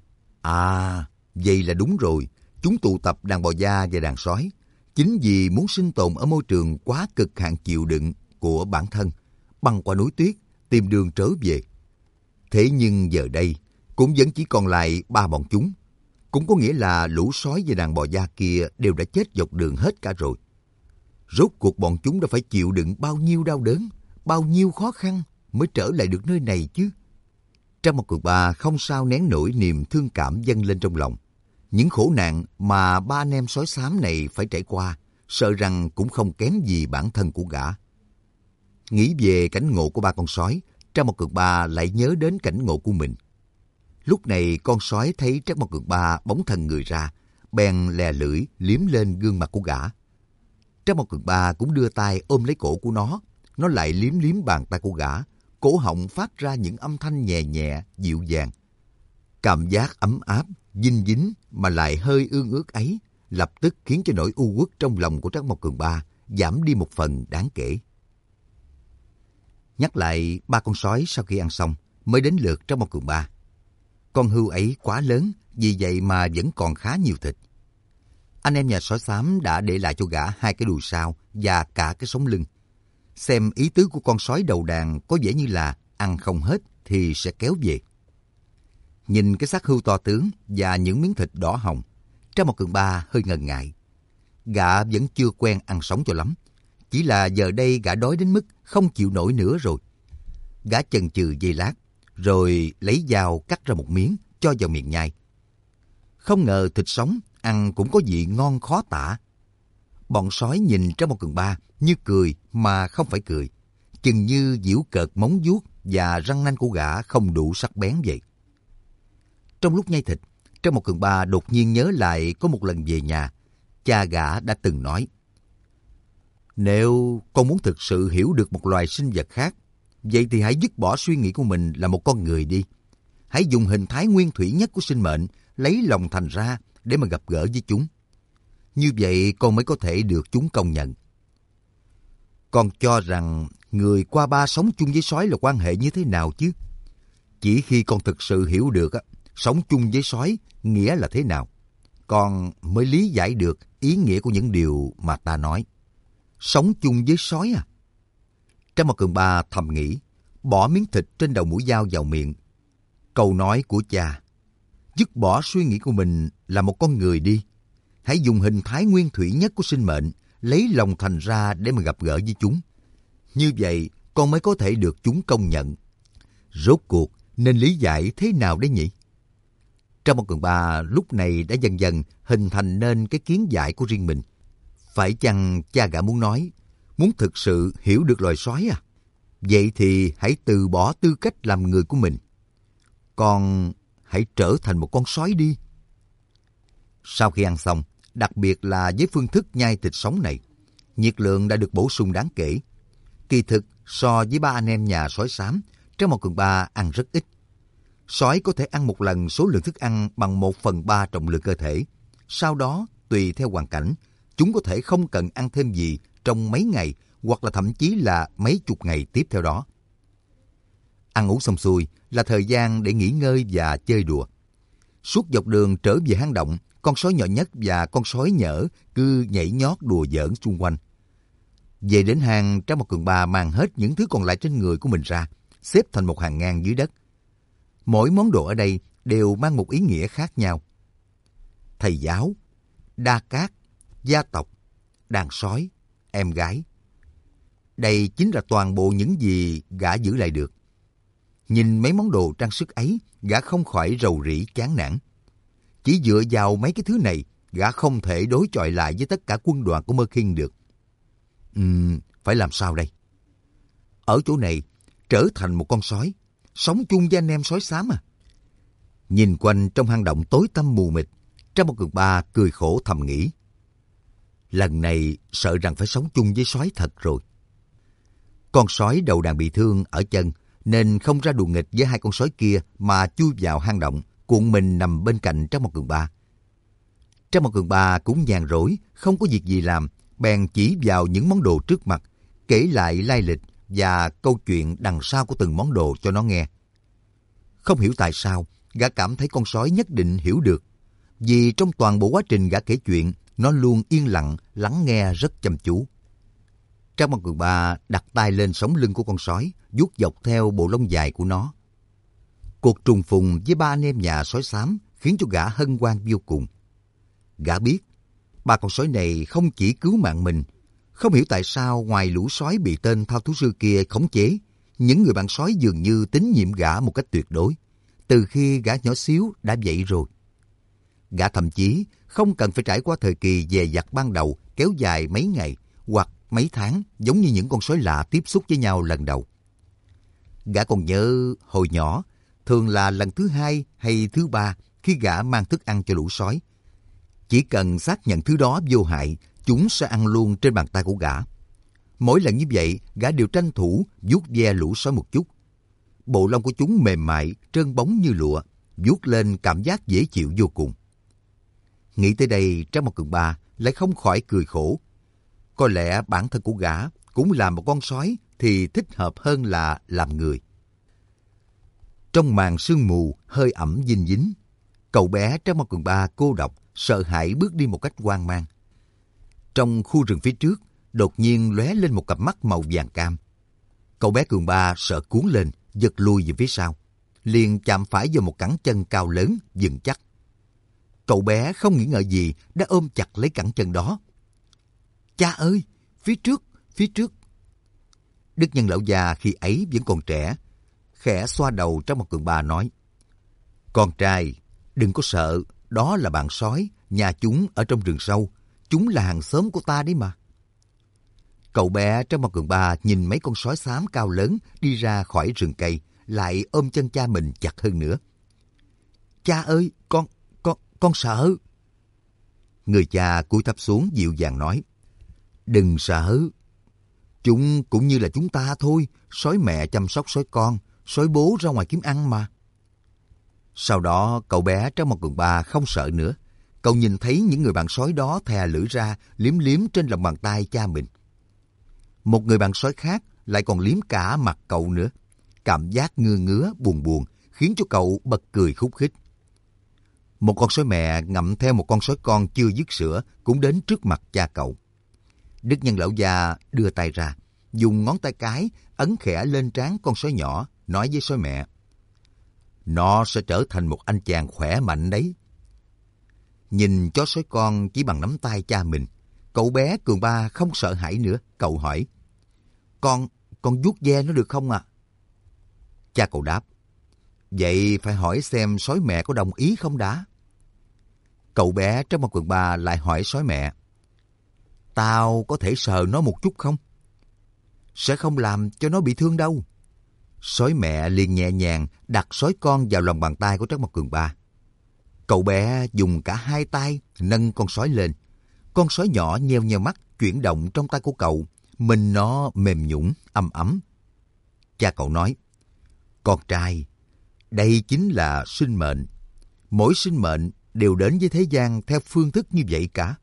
[SPEAKER 1] à, vậy là đúng rồi, chúng tụ tập đàn bò gia và đàn sói, chính vì muốn sinh tồn ở môi trường quá cực hạn chịu đựng của bản thân, băng qua núi tuyết, tìm đường trở về. Thế nhưng giờ đây, cũng vẫn chỉ còn lại ba bọn chúng. Cũng có nghĩa là lũ sói và đàn bò gia kia đều đã chết dọc đường hết cả rồi. Rốt cuộc bọn chúng đã phải chịu đựng bao nhiêu đau đớn, bao nhiêu khó khăn mới trở lại được nơi này chứ. Trang Một Cường Ba không sao nén nổi niềm thương cảm dâng lên trong lòng. Những khổ nạn mà ba anh em sói xám này phải trải qua, sợ rằng cũng không kém gì bản thân của gã. Nghĩ về cảnh ngộ của ba con sói, Trang Một Cường Ba lại nhớ đến cảnh ngộ của mình. Lúc này con sói thấy Trang Một Cường Ba bóng thân người ra, bèn lè lưỡi liếm lên gương mặt của gã. Trang Một Cường Ba cũng đưa tay ôm lấy cổ của nó lại liếm liếm bàn tay của gã, cổ họng phát ra những âm thanh nhẹ nhẹ, dịu dàng. Cảm giác ấm áp, dinh dính mà lại hơi ương ướt ấy lập tức khiến cho nỗi u uất trong lòng của Trang Một Cường Ba giảm đi một phần đáng kể. Nhắc lại ba con sói sau khi ăn xong mới đến lượt Trang Một Cường Ba. Con hươu ấy quá lớn, vì vậy mà vẫn còn khá nhiều thịt. Anh em nhà sói xám đã để lại cho gã 2 cái đùi sau và cả cái sống lưng. Xem ý tứ của con sói đầu đàn có vẻ như là ăn không hết thì sẽ kéo về. Nhìn cái xác hươu to tướng và những miếng thịt đỏ hồng, Trang Một Cường Ba hơi ngần ngại. Gã vẫn chưa quen ăn sống cho lắm. Chỉ là giờ đây gã đói đến mức không chịu nổi nữa rồi. Gã chần chừ giây lát, rồi lấy dao cắt ra một miếng cho vào miệng nhai. Không ngờ thịt sống ăn cũng có vị ngon khó tả. Bọn sói nhìn Trang Một Cường Ba như cười mà không phải cười, chừng như giễu cợt móng vuốt và răng nanh của gã không đủ sắc bén vậy. Trong lúc nhai thịt, Trang Một Cường Ba đột nhiên nhớ lại có một lần về nhà, cha gã đã từng nói: nếu con muốn thực sự hiểu được một loài sinh vật khác, vậy thì hãy dứt bỏ suy nghĩ của mình là một con người đi. Hãy dùng hình thái nguyên thủy nhất của sinh mệnh, lấy lòng thành ra để mà gặp gỡ với chúng. Như vậy con mới có thể được chúng công nhận. Con cho rằng người qua ba sống chung với sói là quan hệ như thế nào chứ? Chỉ khi con thực sự hiểu được sống chung với sói nghĩa là thế nào, con mới lý giải được ý nghĩa của những điều mà ta nói. Sống chung với sói à? Trang Một Cường Ba thầm nghĩ, bỏ miếng thịt trên đầu mũi dao vào miệng. Câu nói của cha: dứt bỏ suy nghĩ của mình là một con người đi. Hãy dùng hình thái nguyên thủy nhất của sinh mệnh, lấy lòng thành ra để mà gặp gỡ với chúng. Như vậy, con mới có thể được chúng công nhận. Rốt cuộc, nên lý giải thế nào đấy nhỉ? Trang Một Cường Ba lúc này đã dần dần hình thành nên cái kiến giải của riêng mình. Phải chăng cha gã muốn nói, muốn thực sự hiểu được loài sói à? Vậy thì hãy từ bỏ tư cách làm người của mình. Con hãy trở thành một con sói đi. Sau khi ăn xong, đặc biệt là với phương thức nhai thịt sống này, nhiệt lượng đã được bổ sung đáng kể. Kỳ thực, so với ba anh em nhà sói xám, Trang Một Cường Ba ăn rất ít. Sói có thể ăn một lần số lượng thức ăn bằng 1/3 trọng lượng cơ thể. Sau đó, tùy theo hoàn cảnh, chúng có thể không cần ăn thêm gì trong mấy ngày hoặc là thậm chí là mấy chục ngày tiếp theo đó. Ăn uống xong xuôi là thời gian để nghỉ ngơi và chơi đùa. Suốt dọc đường trở về hang động, con sói nhỏ nhất và con sói nhỡ cứ nhảy nhót đùa giỡn xung quanh. Về đến hang, Tráng Một Cường Ba mang hết những thứ còn lại trên người của mình ra, xếp thành một hàng ngang dưới đất. Mỗi món đồ ở đây đều mang một ý nghĩa khác nhau. Thầy giáo, đa cát, gia tộc, đàn sói, em gái. Đây chính là toàn bộ những gì gã giữ lại được. Nhìn mấy món đồ trang sức ấy, gã không khỏi rầu rĩ chán nản. Chỉ dựa vào mấy cái thứ này, gã không thể đối chọi lại với tất cả quân đoàn của Mơ Khiên được. Phải làm sao đây? Ở chỗ này, trở thành một con sói, sống chung với anh em sói xám à? Nhìn quanh trong hang động tối tăm mù mịt, Tráng Một Cường Ba cười khổ thầm nghĩ. Lần này sợ rằng phải sống chung với sói thật rồi. Con sói đầu đàn bị thương ở chân, nên không ra đùa nghịch với hai con sói kia mà chui vào hang động, cuộn mình nằm bên cạnh Tráng Một Cường Ba. Tráng Một Cường Ba cũng nhàn rỗi, không có việc gì làm, bèn chỉ vào những món đồ trước mặt, kể lại lai lịch và câu chuyện đằng sau của từng món đồ cho nó nghe. Không hiểu tại sao, gã cảm thấy con sói nhất định hiểu được, vì trong toàn bộ quá trình gã kể chuyện, nó luôn yên lặng, lắng nghe rất chăm chú. Tráng Một Cường Ba đặt tay lên sống lưng của con sói, vuốt dọc theo bộ lông dài của nó. Cuộc trùng phùng với ba anh em nhà sói xám khiến cho gã hân hoan vô cùng. Gã biết, ba con sói này không chỉ cứu mạng mình, không hiểu tại sao ngoài lũ sói bị tên thao thú sư kia khống chế, những người bạn sói dường như tín nhiệm gã một cách tuyệt đối, từ khi gã nhỏ xíu đã vậy rồi. Gã thậm chí không cần phải trải qua thời kỳ dè dặt ban đầu kéo dài mấy ngày hoặc mấy tháng giống như những con sói lạ tiếp xúc với nhau lần đầu. Gã còn nhớ hồi nhỏ, thường là lần thứ hai hay thứ ba khi gã mang thức ăn cho lũ sói. Chỉ cần xác nhận thứ đó vô hại, chúng sẽ ăn luôn trên bàn tay của gã. Mỗi lần như vậy, gã đều tranh thủ vuốt ve lũ sói một chút. Bộ lông của chúng mềm mại, trơn bóng như lụa, vuốt lên cảm giác dễ chịu vô cùng. Nghĩ tới đây, Tráng Một Cường Ba lại không khỏi cười khổ. Có lẽ bản thân của gã cũng là một con sói thì thích hợp hơn là làm người. Trong màn sương mù hơi ẩm dinh dính, cậu bé Tráng Một Cường Ba cô độc, sợ hãi bước đi một cách hoang mang. Trong khu rừng phía trước, đột nhiên lóe lên một cặp mắt màu vàng cam. Cậu bé Cường Ba sợ cuốn lên, giật lui về phía sau, liền chạm phải vào một cẳng chân cao lớn, vững chắc. Cậu bé không nghĩ ngợi gì đã ôm chặt lấy cẳng chân đó. Cha ơi, phía trước, phía trước. Đức Nhân lão già khi ấy vẫn còn trẻ, khẽ xoa đầu Tráng Một Cường Ba nói: Con trai, đừng có sợ, đó là bạn sói, nhà chúng ở trong rừng sâu, chúng là hàng xóm của ta đấy mà. Cậu bé Tráng Một Cường Ba nhìn mấy con sói xám cao lớn đi ra khỏi rừng cây, lại ôm chân cha mình chặt hơn nữa. Cha ơi, con sợ. Người cha cúi thấp xuống dịu dàng nói: Đừng sợ. Chúng cũng như là chúng ta thôi, sói mẹ chăm sóc sói con, sói bố ra ngoài kiếm ăn mà. Sau đó cậu bé Tráng Một Cường Ba không sợ nữa. Cậu nhìn thấy những người bạn sói đó thè lưỡi ra, liếm liếm trên lòng bàn tay cha mình. Một người bạn sói khác lại còn liếm cả mặt cậu nữa. Cảm giác ngứa ngứa, buồn buồn, khiến cho cậu bật cười khúc khích. Một con sói mẹ ngậm theo một con sói con chưa dứt sữa cũng đến trước mặt cha cậu. Đức Nhân lão già đưa tay ra, dùng ngón tay cái ấn khẽ lên trán con sói nhỏ, nói với sói mẹ: Nó sẽ trở thành một anh chàng khỏe mạnh đấy. Nhìn chó sói con chỉ bằng nắm tay cha mình, cậu bé Cường Ba không sợ hãi nữa. Cậu hỏi: Con vuốt ve nó được không ạ? Cha cậu đáp: Vậy phải hỏi xem sói mẹ có đồng ý không đã. Cậu bé Tráng Một Cường Ba lại hỏi sói mẹ: Tao có thể sờ nó một chút không? Sẽ không làm cho nó bị thương đâu. Sói mẹ liền nhẹ nhàng đặt sói con vào lòng bàn tay của Tráng Một Cường Ba. Cậu bé dùng cả hai tay nâng con sói lên. Con sói nhỏ nheo nheo mắt chuyển động trong tay của cậu, mình nó mềm nhũn ấm ấm. Cha cậu nói: Con trai, đây chính là sinh mệnh. Mỗi sinh mệnh đều đến với thế gian theo phương thức như vậy cả.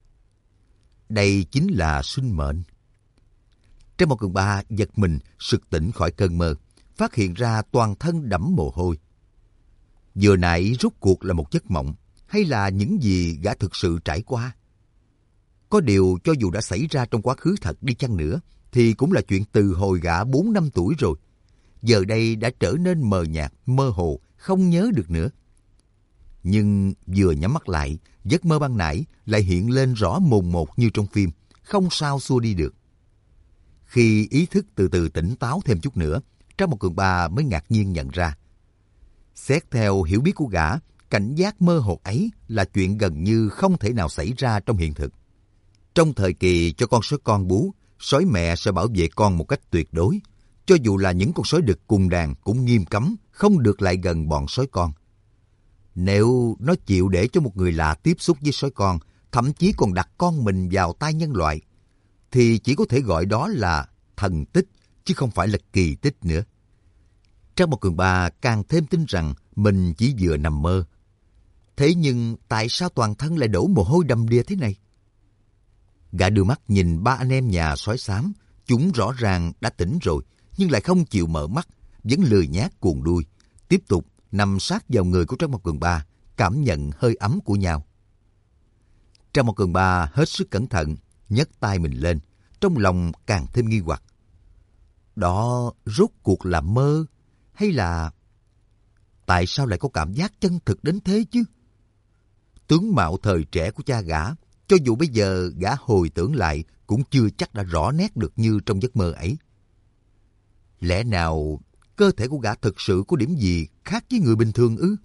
[SPEAKER 1] Đây chính là sinh mệnh. Trang 1/3 giật mình sực tỉnh khỏi cơn mơ, phát hiện ra toàn thân đẫm mồ hôi. Vừa nãy rốt cuộc là một giấc mộng, hay là những gì gã thực sự trải qua? Có điều cho dù đã xảy ra trong quá khứ thật đi chăng nữa, thì cũng là chuyện từ hồi gã 4 năm tuổi rồi. Giờ đây đã trở nên mờ nhạt, mơ hồ, không nhớ được nữa. Nhưng vừa nhắm mắt lại, giấc mơ ban nãy lại hiện lên rõ mồn một như trong phim, không sao xua đi được. Khi ý thức từ từ tỉnh táo thêm chút nữa, Trang 1/3 mới ngạc nhiên nhận ra. Xét theo hiểu biết của gã, cảnh giác mơ hồ ấy là chuyện gần như không thể nào xảy ra trong hiện thực. Trong thời kỳ cho con sói con bú, sói mẹ sẽ bảo vệ con một cách tuyệt đối. Cho dù là những con sói đực cùng đàn cũng nghiêm cấm không được lại gần bọn sói con. Nếu nó chịu để cho một người lạ tiếp xúc với sói con, thậm chí còn đặt con mình vào tay nhân loại, thì chỉ có thể gọi đó là thần tích, chứ không phải là kỳ tích nữa. Trang 1/3 càng thêm tin rằng mình chỉ vừa nằm mơ. Thế nhưng tại sao toàn thân lại đổ mồ hôi đầm đìa thế này? Gã đưa mắt nhìn ba anh em nhà sói xám, chúng rõ ràng đã tỉnh rồi, nhưng lại không chịu mở mắt, vẫn lười nhác cuồng đuôi, tiếp tục nằm sát vào người của Trang 1/3, cảm nhận hơi ấm của nhau. Trang 1/3 hết sức cẩn thận, nhấc tay mình lên, trong lòng càng thêm nghi hoặc. Đó rốt cuộc là mơ, hay là... Tại sao lại có cảm giác chân thực đến thế chứ? Tướng mạo thời trẻ của cha gã, cho dù bây giờ gã hồi tưởng lại cũng chưa chắc đã rõ nét được như trong giấc mơ ấy. Lẽ nào cơ thể của gã thực sự có điểm gì khác với người bình thường ư?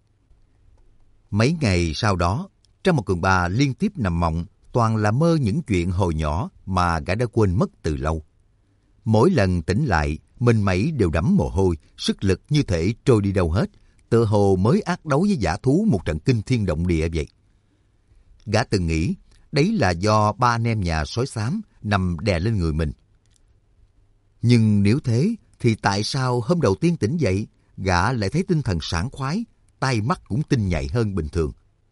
[SPEAKER 1] Mấy ngày sau đó, Trang 1/3 liên tiếp nằm mộng, toàn là mơ những chuyện hồi nhỏ mà gã đã quên mất từ lâu. Mỗi lần tỉnh lại, mình mẩy đều đẫm mồ hôi, sức lực như thể trôi đi đâu hết, tựa hồ mới ác đấu với dã thú một trận kinh thiên động địa vậy. Gã từng nghĩ đấy là do ba anh em nhà sói xám nằm đè lên người mình. Nhưng nếu thế, thì tại sao hôm đầu tiên tỉnh dậy, gã lại thấy tinh thần sảng khoái, tay mắt cũng tinh nhạy hơn bình thường?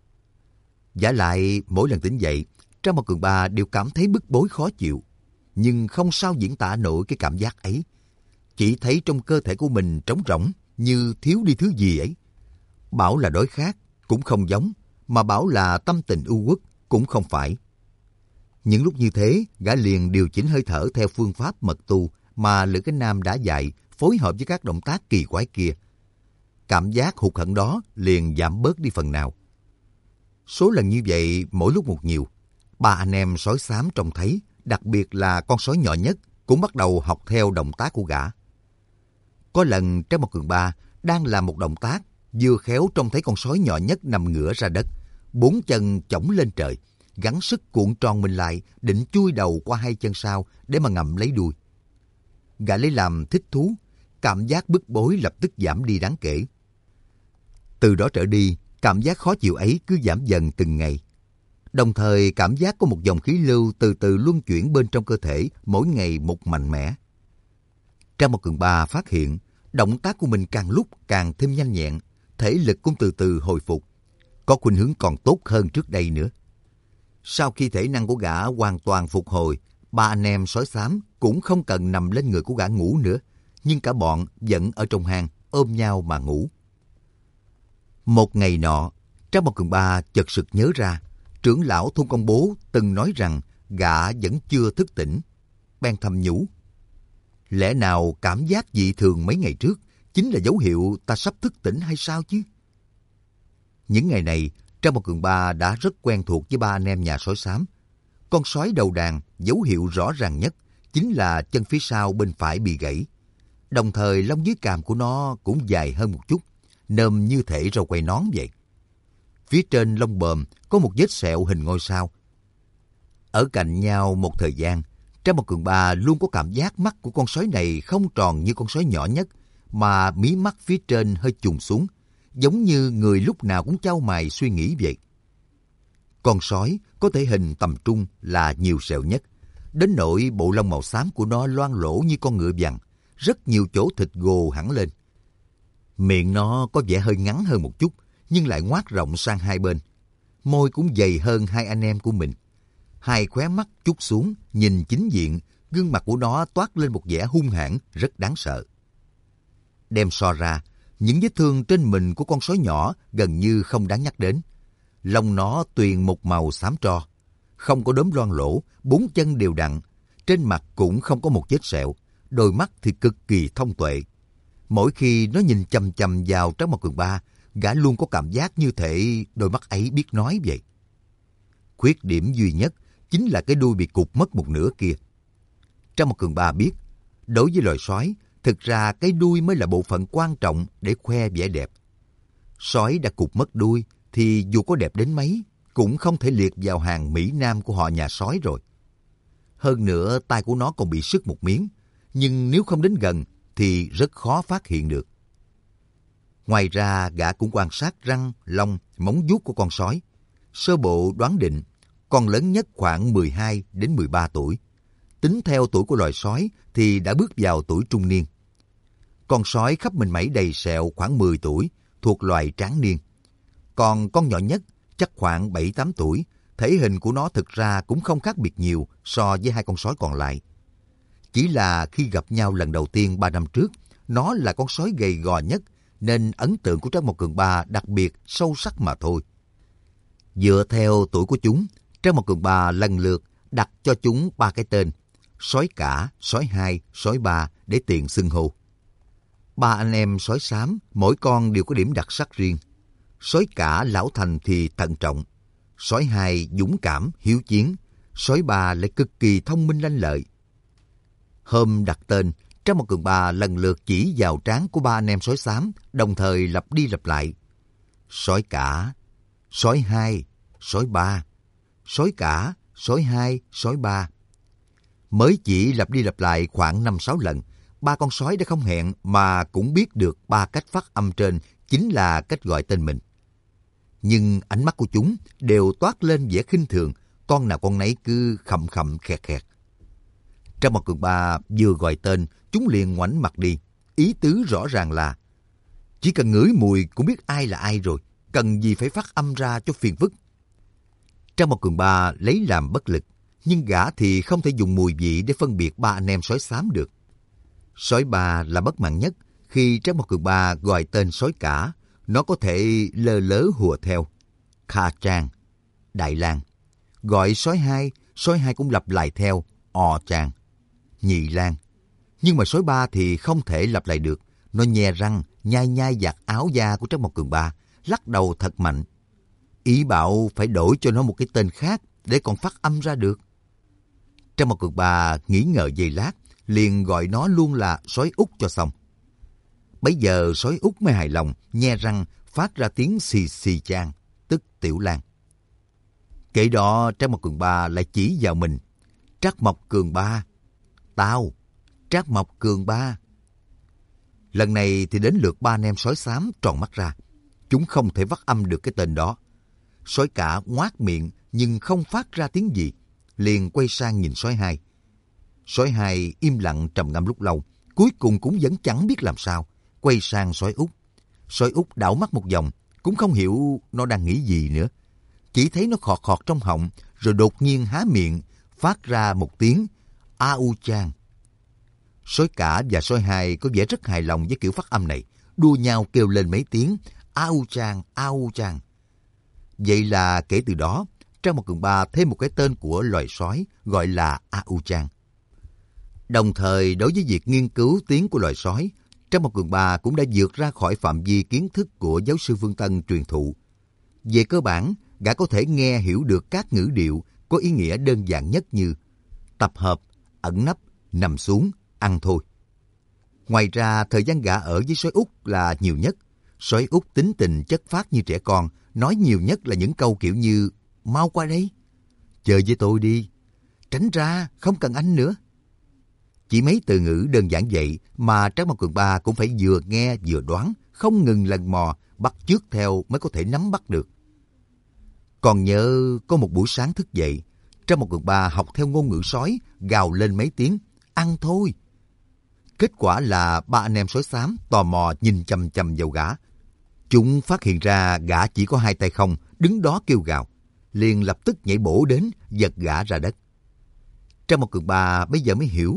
[SPEAKER 1] Vả lại, mỗi lần tỉnh dậy, Trang 1/3 đều cảm thấy bức bối khó chịu, nhưng không sao diễn tả nổi cái cảm giác ấy. Chỉ thấy trong cơ thể của mình trống rỗng, như thiếu đi thứ gì ấy. Bảo là đói khát, cũng không giống, mà bảo là tâm tình u uất, cũng không phải. Những lúc như thế, gã liền điều chỉnh hơi thở theo phương pháp mật tu mà Lữ Cái Nam đã dạy, phối hợp với các động tác kỳ quái kia. Cảm giác hụt hẫng đó liền giảm bớt đi phần nào. Số lần như vậy mỗi lúc một nhiều. Ba anh em sói xám trông thấy, đặc biệt là con sói nhỏ nhất, cũng bắt đầu học theo động tác của gã. Có lần Trang 1/3 đang làm một động tác, vừa khéo trông thấy con sói nhỏ nhất nằm ngửa ra đất, bốn chân chổng lên trời, gắng sức cuộn tròn mình lại, định chui đầu qua hai chân sau để mà ngậm lấy đuôi. Gã lấy làm thích thú, cảm giác bức bối lập tức giảm đi đáng kể. Từ đó trở đi, cảm giác khó chịu ấy cứ giảm dần từng ngày. Đồng thời cảm giác có một dòng khí lưu từ từ luân chuyển bên trong cơ thể, mỗi ngày một mạnh mẽ. Trang 1/3 phát hiện, động tác của mình càng lúc càng thêm nhanh nhẹn, thể lực cũng từ từ hồi phục, có khuynh hướng còn tốt hơn trước đây nữa. Sau khi thể năng của gã hoàn toàn phục hồi, ba anh em sói xám cũng không cần nằm lên người của gã ngủ nữa, nhưng cả bọn vẫn ở trong hang ôm nhau mà ngủ. Một ngày nọ, Trang 1/3 chợt sực nhớ ra, trưởng lão thôn Công Bố từng nói rằng gã vẫn chưa thức tỉnh, bèn thầm nhủ. Lẽ nào cảm giác dị thường mấy ngày trước chính là dấu hiệu ta sắp thức tỉnh hay sao chứ? Những ngày này, Trang 1/3 đã rất quen thuộc với ba anh em nhà sói xám. Con sói đầu đàn, dấu hiệu rõ ràng nhất chính là chân phía sau bên phải bị gãy. Đồng thời lông dưới càm của nó cũng dài hơn một chút, nôm như thể râu quay nón vậy. Phía trên lông bờm có một vết sẹo hình ngôi sao. Ở cạnh nhau một thời gian, Trang 1/3 luôn có cảm giác mắt của con sói này không tròn như con sói nhỏ nhất, mà mí mắt phía trên hơi chùng xuống, giống như người lúc nào cũng chau mày suy nghĩ vậy. Con sói có thể hình tầm trung là nhiều sẹo nhất, đến nỗi bộ lông màu xám của nó loang lổ như con ngựa vằn, rất nhiều chỗ thịt gồ hẳn lên. Miệng nó có vẻ hơi ngắn hơn một chút, nhưng lại ngoác rộng sang hai bên. Môi cũng dày hơn hai anh em của mình. Hai khóe mắt trút xuống, nhìn chính diện, gương mặt của nó toát lên một vẻ hung hãn rất đáng sợ. Đem so ra, những vết thương trên mình của con sói nhỏ gần như không đáng nhắc đến. Lông nó tuyền một màu xám tro, không có đốm loang lỗ, bốn chân đều đặn, trên mặt cũng không có một vết sẹo, đôi mắt thì cực kỳ thông tuệ. Mỗi khi nó nhìn chằm chằm vào Trác Mộc Cường Ba, gã luôn có cảm giác như thể đôi mắt ấy biết nói vậy. Khuyết điểm duy nhất chính là cái đuôi bị cụt mất một nửa kia. Trác Mộc Cường Ba biết, đối với loài sói, thực ra cái đuôi mới là bộ phận quan trọng để khoe vẻ đẹp. Sói đã cụt mất đuôi thì dù có đẹp đến mấy, cũng không thể liệt vào hàng Mỹ Nam của họ nhà sói rồi. Hơn nữa, tai của nó còn bị sứt một miếng, nhưng nếu không đến gần thì rất khó phát hiện được. Ngoài ra, gã cũng quan sát răng, lông, móng vuốt của con sói. Sơ bộ đoán định, con lớn nhất khoảng 12 đến 13 tuổi. Tính theo tuổi của loài sói thì đã bước vào tuổi trung niên. Con sói khắp mình mẩy đầy sẹo khoảng 10 tuổi, thuộc loài tráng niên. Còn con nhỏ nhất chắc khoảng 7-8 tuổi, thể hình của nó thực ra cũng không khác biệt nhiều so với hai con sói còn lại. Chỉ là khi gặp nhau lần đầu tiên 3 năm trước, nó là con sói gầy gò nhất, nên ấn tượng của Trác Mộc Cường Ba đặc biệt sâu sắc mà thôi. Dựa theo tuổi của chúng, Trác Mộc Cường Ba lần lượt đặt cho chúng 3 cái tên: sói cả, sói hai, sói ba để tiện xưng hô. 3 anh em sói xám, mỗi con đều có điểm đặc sắc riêng. Sói cả lão thành thì thận trọng, sói hai dũng cảm, hiếu chiến, sói ba lại cực kỳ thông minh lanh lợi. Hôm đặt tên, Trác Mộc Cường Ba lần lượt chỉ vào trán của 3 anh em sói xám, đồng thời lặp đi lặp lại: sói cả, sói hai, sói ba, sói cả, sói hai, sói ba. Mới chỉ lặp đi lặp lại khoảng 5-6 lần, 3 con sói đã không hẹn mà cũng biết được 3 cách phát âm trên chính là cách gọi tên mình. Nhưng ánh mắt của chúng đều toát lên vẻ khinh thường, con nào con nấy cứ khậm khậm khẹt khẹt. Trác Mộc Cường Ba vừa gọi tên, chúng liền ngoảnh mặt đi, ý tứ rõ ràng là chỉ cần ngửi mùi cũng biết ai là ai rồi, cần gì phải phát âm ra cho phiền phức. Trác Mộc Cường Ba lấy làm bất lực, nhưng gã thì không thể dùng mùi vị để phân biệt 3 anh em sói xám được. Sói ba là bất mãn nhất, khi Trác Mộc Cường Ba gọi tên sói cả, nó có thể lơ lớ hùa theo. Kha Trang, Đại Lang. Gọi sói hai cũng lặp lại theo. Ò Trang, Nhị Lang. Nhưng mà sói ba thì không thể lặp lại được. Nó nhe răng, nhai nhai vạt áo da của Trác Mộc Cường Ba, lắc đầu thật mạnh. Ý bảo phải đổi cho nó một cái tên khác để còn phát âm ra được. Trác Mộc Cường Ba nghĩ ngợi giây lát, liền gọi nó luôn là sói Út cho xong. Bấy giờ sói Út mới hài lòng, nhe răng phát ra tiếng xì xì Trang, tức Tiểu Lang. Kể đó Trác Mộc Cường Ba lại chỉ vào mình: Trác Mộc Cường Ba, tao, Trác Mộc Cường Ba. Lần này thì đến lượt 3 anh em sói xám tròn mắt ra. Chúng không thể phát âm được cái tên đó. Sói cả ngoác miệng nhưng không phát ra tiếng gì, liền quay sang nhìn sói hai. Sói hai im lặng trầm ngâm lúc lâu, cuối cùng cũng vẫn chẳng biết làm sao, quay sang sói Út. Sói Út đảo mắt một vòng, cũng không hiểu nó đang nghĩ gì nữa. Chỉ thấy nó khọt khọt trong họng, rồi đột nhiên há miệng, phát ra một tiếng A U Chang. Sói cả và sói hai có vẻ rất hài lòng với kiểu phát âm này, đua nhau kêu lên mấy tiếng A U Chang, A U Chang. Vậy là kể từ đó, Trác Mộc Cường Ba thêm một cái tên của loài sói gọi là A U Chang. Đồng thời, đối với việc nghiên cứu tiếng của loài sói, Trác Mộc Cường Ba cũng đã vượt ra khỏi phạm vi kiến thức của giáo sư Phương Tân truyền thụ. Về cơ bản, gã có thể nghe hiểu được các ngữ điệu có ý nghĩa đơn giản nhất như tập hợp, ẩn nấp, nằm xuống, ăn thôi. Ngoài ra, thời gian gã ở với sói Út là nhiều nhất. Sói Út tính tình chất phác như trẻ con, nói nhiều nhất là những câu kiểu như mau qua đây, chơi với tôi đi, tránh ra, không cần anh nữa. Chỉ mấy từ ngữ đơn giản vậy mà Trác Mộc Cường Ba cũng phải vừa nghe vừa đoán, không ngừng lần mò, bắt chước theo mới có thể nắm bắt được. Còn nhớ có một buổi sáng thức dậy, Trác Mộc Cường Ba học theo ngôn ngữ sói, gào lên mấy tiếng, ăn thôi. Kết quả là 3 anh em sói xám tò mò nhìn chằm chằm vào gã. Chúng phát hiện ra gã chỉ có 2 tay không, đứng đó kêu gào, liền lập tức nhảy bổ đến, giật gã ra đất. Trang một Cường Ba bây giờ mới hiểu.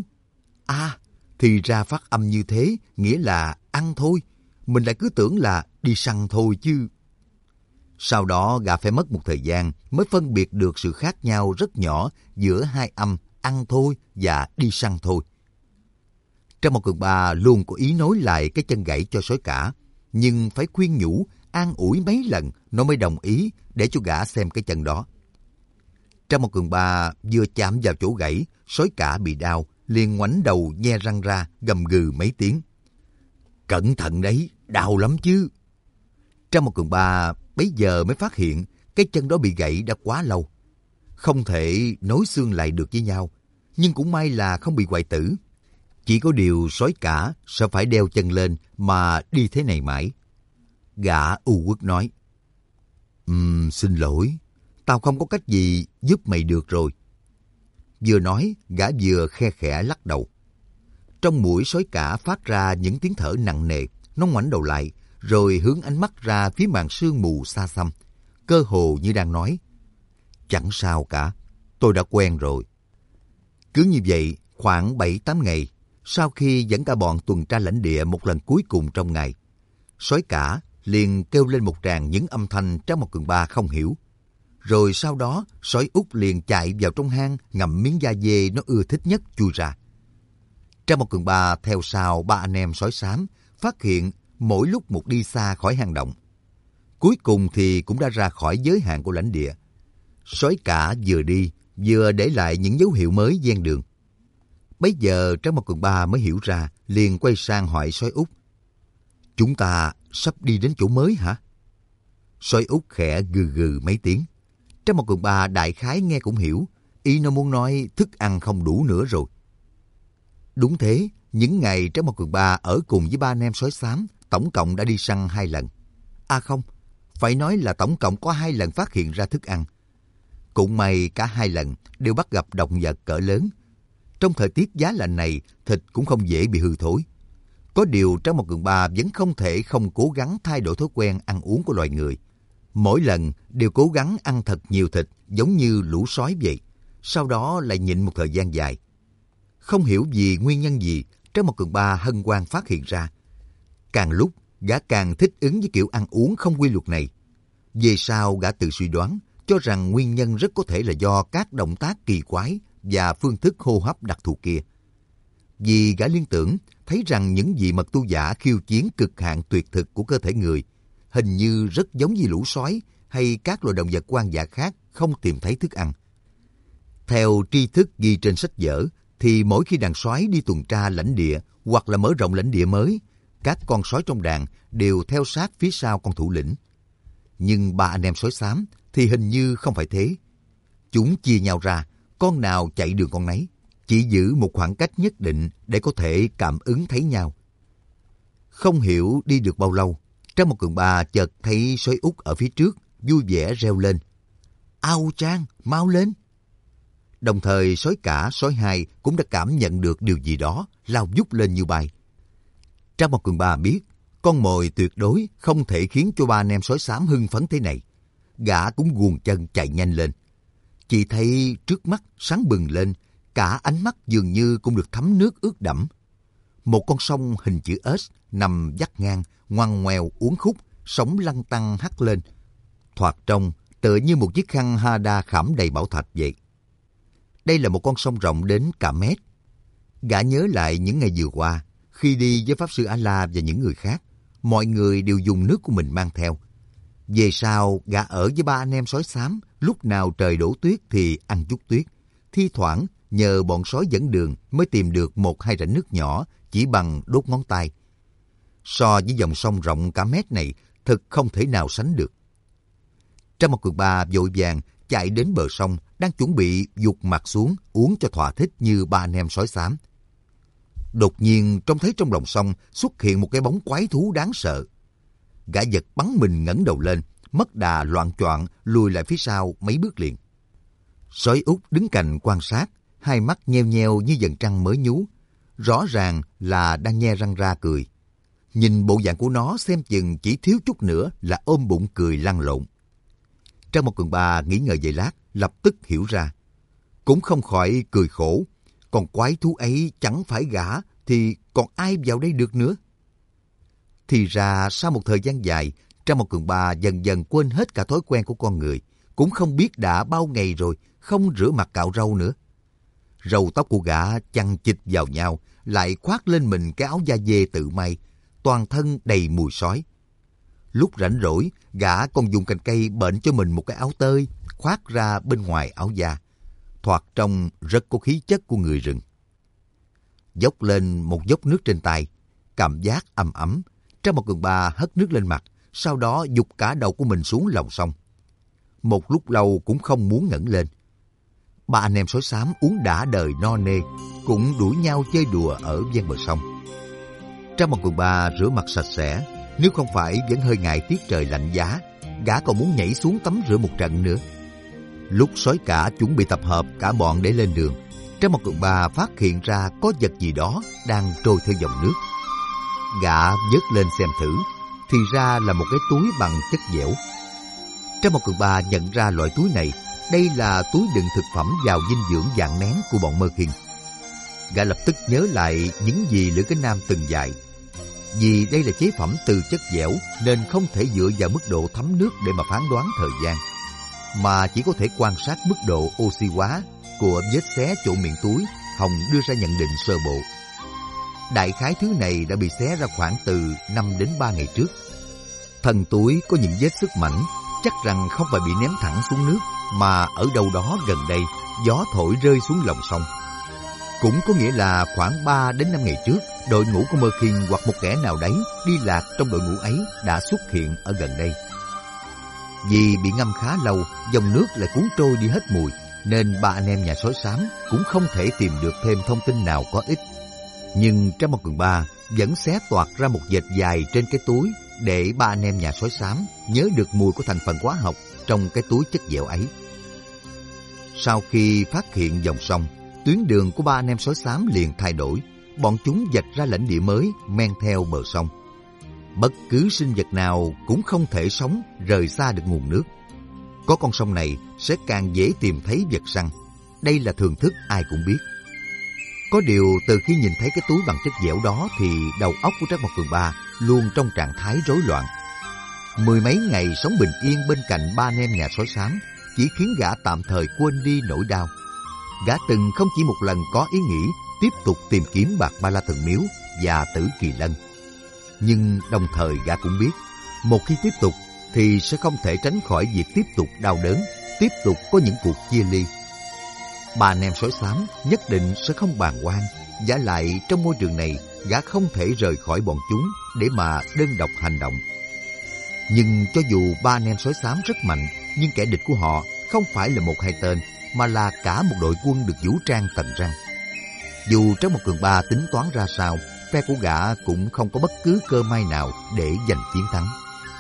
[SPEAKER 1] Thì ra phát âm như thế, nghĩa là ăn thôi. Mình lại cứ tưởng là đi săn thôi chứ. Sau đó gã phải mất một thời gian mới phân biệt được sự khác nhau rất nhỏ giữa 2 âm ăn thôi và đi săn thôi. Trang một Cường Ba luôn có ý nối lại cái chân gãy cho sói cả, nhưng phải khuyên nhủ, an ủi mấy lần nó mới đồng ý để cho gã xem cái chân đó. Trang một Cường Ba vừa chạm vào chỗ gãy, sói cả bị đau, liền ngoảnh đầu nhe răng ra, gầm gừ mấy tiếng. Cẩn thận đấy, đau lắm chứ. Trang một Cường Ba bấy giờ mới phát hiện cái chân đó bị gãy đã quá lâu. Không thể nối xương lại được với nhau, nhưng cũng may là không bị hoại tử. Chỉ có điều sói cả sẽ phải đeo chân lên mà đi thế này mãi. Gã u uất nói, xin lỗi, tao không có cách gì giúp mày được rồi. Vừa nói, gã vừa khe khẽ lắc đầu. Trong mũi sói cả phát ra những tiếng thở nặng nề, nó ngoảnh đầu lại, rồi hướng ánh mắt ra phía màn sương mù xa xăm, cơ hồ như đang nói, chẳng sao cả, tôi đã quen rồi. Cứ như vậy, khoảng 7-8 ngày, sau khi dẫn cả bọn tuần tra lãnh địa một lần cuối cùng trong ngày, sói cả liền kêu lên một tràng những âm thanh Trang một Cường Ba không hiểu. Rồi sau đó, sói út liền chạy vào trong hang ngậm miếng da dê nó ưa thích nhất chui ra. Trang một Cường Ba theo sau 3 anh em sói xám, phát hiện mỗi lúc một đi xa khỏi hang động. Cuối cùng thì cũng đã ra khỏi giới hạn của lãnh địa. Sói cả vừa đi, vừa để lại những dấu hiệu mới ven đường. Bấy giờ Trang một Cường Ba mới hiểu ra, liền quay sang hỏi sói út. Chúng ta sắp đi đến chỗ mới hả? Sói út khẽ gừ gừ mấy tiếng. Trang một Cường Ba đại khái nghe cũng hiểu, ý nó muốn nói thức ăn không đủ nữa rồi. Đúng thế, những ngày Trang một Cường Ba ở cùng với 3 anh em sói xám, tổng cộng đã đi săn 2 lần. Không, phải nói là tổng cộng có 2 lần phát hiện ra thức ăn. Cũng may cả 2 lần đều bắt gặp động vật cỡ lớn. Trong thời tiết giá lạnh này, thịt cũng không dễ bị hư thối. Có điều Trang một Cường Ba vẫn không thể không cố gắng thay đổi thói quen ăn uống của loài người. Mỗi lần đều cố gắng ăn thật nhiều thịt giống như lũ sói vậy. Sau đó lại nhịn một thời gian dài. Không hiểu vì nguyên nhân gì, Trang một Cường Ba hân hoan phát hiện ra. Càng lúc, gã càng thích ứng với kiểu ăn uống không quy luật này. Về sau, gã tự suy đoán, cho rằng nguyên nhân rất có thể là do các động tác kỳ quái và phương thức hô hấp đặc thù kia. Vì gã liên tưởng, thấy rằng những vị mật tu giả khiêu chiến cực hạn tuyệt thực của cơ thể người, hình như rất giống như lũ sói hay các loài động vật hoang dã khác không tìm thấy thức ăn. Theo tri thức ghi trên sách vở, thì mỗi khi đàn sói đi tuần tra lãnh địa hoặc là mở rộng lãnh địa mới, các con sói trong đàn đều theo sát phía sau con thủ lĩnh. Nhưng 3 anh em sói xám thì hình như không phải thế. Chúng chia nhau ra, con nào chạy đường con nấy, chỉ giữ một khoảng cách nhất định để có thể cảm ứng thấy nhau. Không hiểu đi được bao lâu, Trang một Cường Ba chợt thấy sói út ở phía trước, vui vẻ reo lên. Ao Trang, mau lên! Đồng thời sói cả, sói hai cũng đã cảm nhận được điều gì đó, lao vút lên như bay. Trang một Cường Ba biết, con mồi tuyệt đối không thể khiến cho 3 anh em sói xám hưng phấn thế này. Gã cũng guồng chân chạy nhanh lên. Chỉ thấy trước mắt sáng bừng lên, cả ánh mắt dường như cũng được thấm nước ướt đẫm. Một con sông hình chữ S nằm vắt ngang, ngoằn ngoèo uốn khúc, sóng lăn tăn hắt lên. Thoạt trông tựa như một chiếc khăn hada khảm đầy bảo thạch vậy. Đây là một con sông rộng đến cả mét. Gã nhớ lại những ngày vừa qua, khi đi với Pháp Sư A-La và những người khác, mọi người đều dùng nước của mình mang theo. Về sau, gã ở với 3 anh em sói xám, lúc nào trời đổ tuyết thì ăn chút tuyết. Thi thoảng, nhờ bọn sói dẫn đường mới tìm được 1-2 rãnh nước nhỏ chỉ bằng đốt ngón tay. So với dòng sông rộng cả mét này, thực không thể nào sánh được. Trang một Cường Ba vội vàng chạy đến bờ sông, đang chuẩn bị vụt mặt xuống uống cho thỏa thích như 3 anh em sói xám. Đột nhiên trông thấy trong lòng sông xuất hiện một cái bóng quái thú đáng sợ. Gã giật bắn mình ngẩng đầu lên, mất đà loạng choạng lùi lại phía sau mấy bước liền. Sói út đứng cạnh quan sát, hai mắt nheo nheo như dần trăng mới nhú, rõ ràng là đang nhe răng ra cười. Nhìn bộ dạng của nó xem chừng chỉ thiếu chút nữa là ôm bụng cười lăn lộn. Trang một Cường Ba nghĩ ngợi giây lát, lập tức hiểu ra. Cũng không khỏi cười khổ. Còn quái thú ấy chẳng phải gã thì còn ai vào đây được nữa. Thì ra sau một thời gian dài, Trang một Cường Ba dần dần quên hết cả thói quen của con người. Cũng không biết đã bao ngày rồi, không rửa mặt cạo râu nữa. Râu tóc của gã chằng chịt vào nhau, lại khoác lên mình cái áo da dê tự may, toàn thân đầy mùi sói. Lúc rảnh rỗi, gã còn dùng cành cây bện cho mình một cái áo tơi, khoác ra bên ngoài áo da. Thoạt trông rất có khí chất của người rừng. Dốc lên một dốc nước trên tay, cảm giác ấm ấm. Trang một Cường Ba hất nước lên mặt, sau đó giục cả đầu của mình xuống lòng sông. Một lúc lâu cũng không muốn ngẩng lên. Ba anh em sói xám uống đã đời no nê, cũng đuổi nhau chơi đùa ở ven bờ sông. Trang một Cường Ba rửa mặt sạch sẽ, nếu không phải vẫn hơi ngại tiết trời lạnh giá, gã còn muốn nhảy xuống tắm rửa một trận nữa. Lúc sói cả chuẩn bị tập hợp cả bọn để lên đường, Trang một Cường Ba phát hiện ra có vật gì đó đang trôi theo dòng nước. Gã vớt lên xem thử, thì ra là một cái túi bằng chất dẻo. Trang một Cường Ba nhận ra loại túi này, đây là túi đựng thực phẩm giàu dinh dưỡng dạng nén của bọn Mơ Khiên. Gã lập tức nhớ lại những gì Lữ Cái Nam từng dạy. Vì đây là chế phẩm từ chất dẻo nên không thể dựa vào mức độ thấm nước để mà phán đoán thời gian, mà chỉ có thể quan sát mức độ oxy hóa của vết xé chỗ miệng túi. Hồng đưa ra nhận định sơ bộ. Đại khái thứ này đã bị xé ra khoảng từ 5 đến 3 ngày trước. Thân túi có những vết sức mảnh, chắc rằng không phải bị ném thẳng xuống nước, mà ở đâu đó gần đây, gió thổi rơi xuống lòng sông. Cũng có nghĩa là khoảng 3 đến 5 ngày trước, đội ngũ của Mơ Khiên hoặc một kẻ nào đấy đi lạc trong đội ngũ ấy đã xuất hiện ở gần đây. Vì bị ngâm khá lâu, dòng nước lại cuốn trôi đi hết mùi, nên ba anh em nhà sói xám cũng không thể tìm được thêm thông tin nào có ích. Nhưng Trang một Cường Ba vẫn xé toạc ra một vệt dài trên cái túi để ba anh em nhà sói xám nhớ được mùi của thành phần hóa học trong cái túi chất dẻo ấy. Sau khi phát hiện dòng sông, tuyến đường của ba anh em sói xám liền thay đổi. Bọn chúng vạch ra lãnh địa mới men theo bờ sông. Bất cứ sinh vật nào cũng không thể sống rời xa được nguồn nước. Có con sông này sẽ càng dễ tìm thấy vật săn. Đây là thường thức ai cũng biết. Có điều từ khi nhìn thấy cái túi bằng chất dẻo đó thì đầu óc của Trang một Cường Ba luôn trong trạng thái rối loạn. Mười mấy ngày sống bình yên bên cạnh ba anh em nhà sói xám chỉ khiến gã tạm thời quên đi nỗi đau. Gã từng không chỉ một lần có ý nghĩ tiếp tục tìm kiếm Bạc Ba La Thần Miếu và Tử Kỳ Lân. Nhưng đồng thời gã cũng biết, một khi tiếp tục thì sẽ không thể tránh khỏi việc tiếp tục đau đớn, tiếp tục có những cuộc chia ly. Ba anh em sói xám nhất định sẽ không bàng quan. Vả lại trong môi trường này, gã không thể rời khỏi bọn chúng để mà đơn độc hành động. Nhưng cho dù ba anh em sói xám rất mạnh, nhưng kẻ địch của họ không phải là một hai tên, mà là cả một đội quân được vũ trang tận răng. Dù Trang một Cường Ba tính toán ra sao, phe của gã cũng không có bất cứ cơ may nào để giành chiến thắng.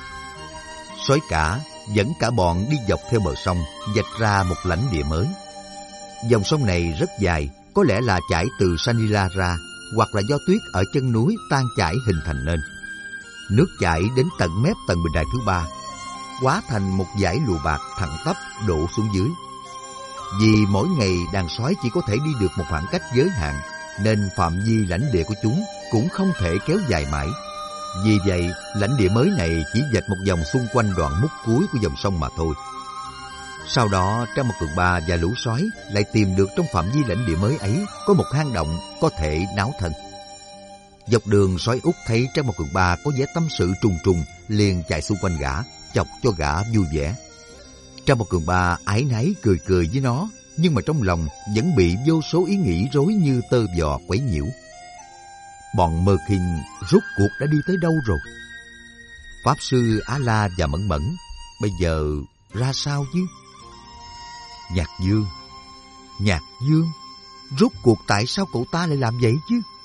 [SPEAKER 1] Sói cả dẫn cả bọn đi dọc theo bờ sông, vạch ra một lãnh địa mới. Dòng sông này rất dài, có lẽ là chảy từ Sanila ra, hoặc là do tuyết ở chân núi tan chảy hình thành nên. Nước chảy đến tận mép tầng bình đài thứ 3, hóa thành một dải lụa bạc thẳng tắp đổ xuống dưới. Vì mỗi ngày đàn sói chỉ có thể đi được một khoảng cách giới hạn, nên phạm vi lãnh địa của chúng cũng không thể kéo dài mãi. Vì vậy, lãnh địa mới này chỉ vạch một vòng xung quanh đoạn mút cuối của dòng sông mà thôi. Sau đó, Trang một Cường Ba và lũ sói lại tìm được trong phạm vi lãnh địa mới ấy có một hang động có thể náo thân. Dọc đường, sói út thấy Trang một Cường Ba có vẻ tâm sự trùng trùng, liền chạy xung quanh gã, chọc cho gã vui vẻ. Trang một Cường Ba ái náy cười cười với nó, nhưng mà trong lòng vẫn bị vô số ý nghĩ rối như tơ vò quấy nhiễu. Bọn Mơ Khiên rốt cuộc đã đi tới đâu rồi? Pháp sư Á La và Mẫn Mẫn bây giờ ra sao chứ? Nhạc Dương, rốt cuộc tại sao cậu ta lại làm vậy chứ?